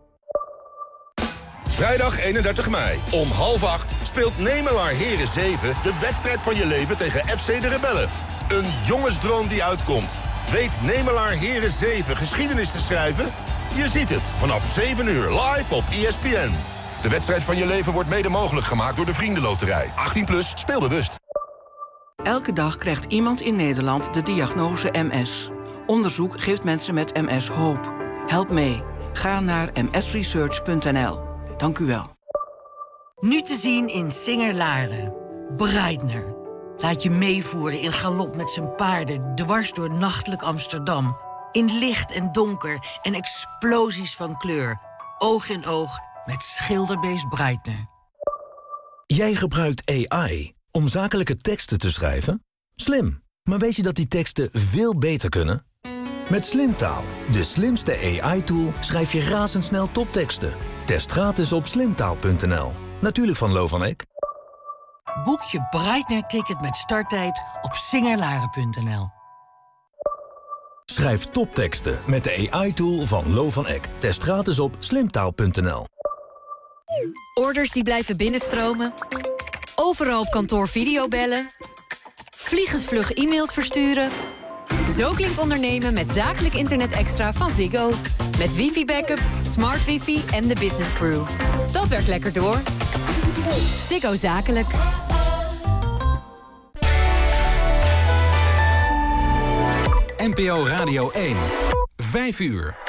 Vrijdag 31 mei om 7:30 speelt Nemelaar Heren 7 de wedstrijd van je leven tegen FC de Rebellen. Een jongensdroom die uitkomt. Weet Nemelaar Heren 7 geschiedenis te schrijven? Je ziet het vanaf 7 uur live op ESPN. De wedstrijd van je leven wordt mede mogelijk gemaakt door de Vriendenloterij. 18+, speel bewust. Elke dag krijgt iemand in Nederland de diagnose MS. Onderzoek geeft mensen met MS hoop. Help mee. Ga naar msresearch.nl. Dank u wel. Nu te zien in Singer-Laren. Breitner. Laat je meevoeren in galop met zijn paarden dwars door nachtelijk Amsterdam. In licht en donker en explosies van kleur. Oog in oog met schilderbeest Breitner. Jij gebruikt AI om zakelijke teksten te schrijven? Slim. Maar weet je dat die teksten veel beter kunnen? Met Slimtaal, de slimste AI-tool, schrijf je razendsnel topteksten. Test gratis op slimtaal.nl. Natuurlijk van Lo van Eck. Boek je Breitner-ticket met starttijd op singerlaren.nl. Schrijf topteksten met de AI-tool van Lo van Eck. Test gratis op slimtaal.nl. Orders die blijven binnenstromen. Overal op kantoor videobellen. Vliegensvlug e-mails versturen. Zo klinkt ondernemen met zakelijk internet extra van Ziggo. Met wifi-backup, smart wifi en de business crew. Dat werkt lekker door. Ziggo Zakelijk. NPO Radio 1. 5 uur.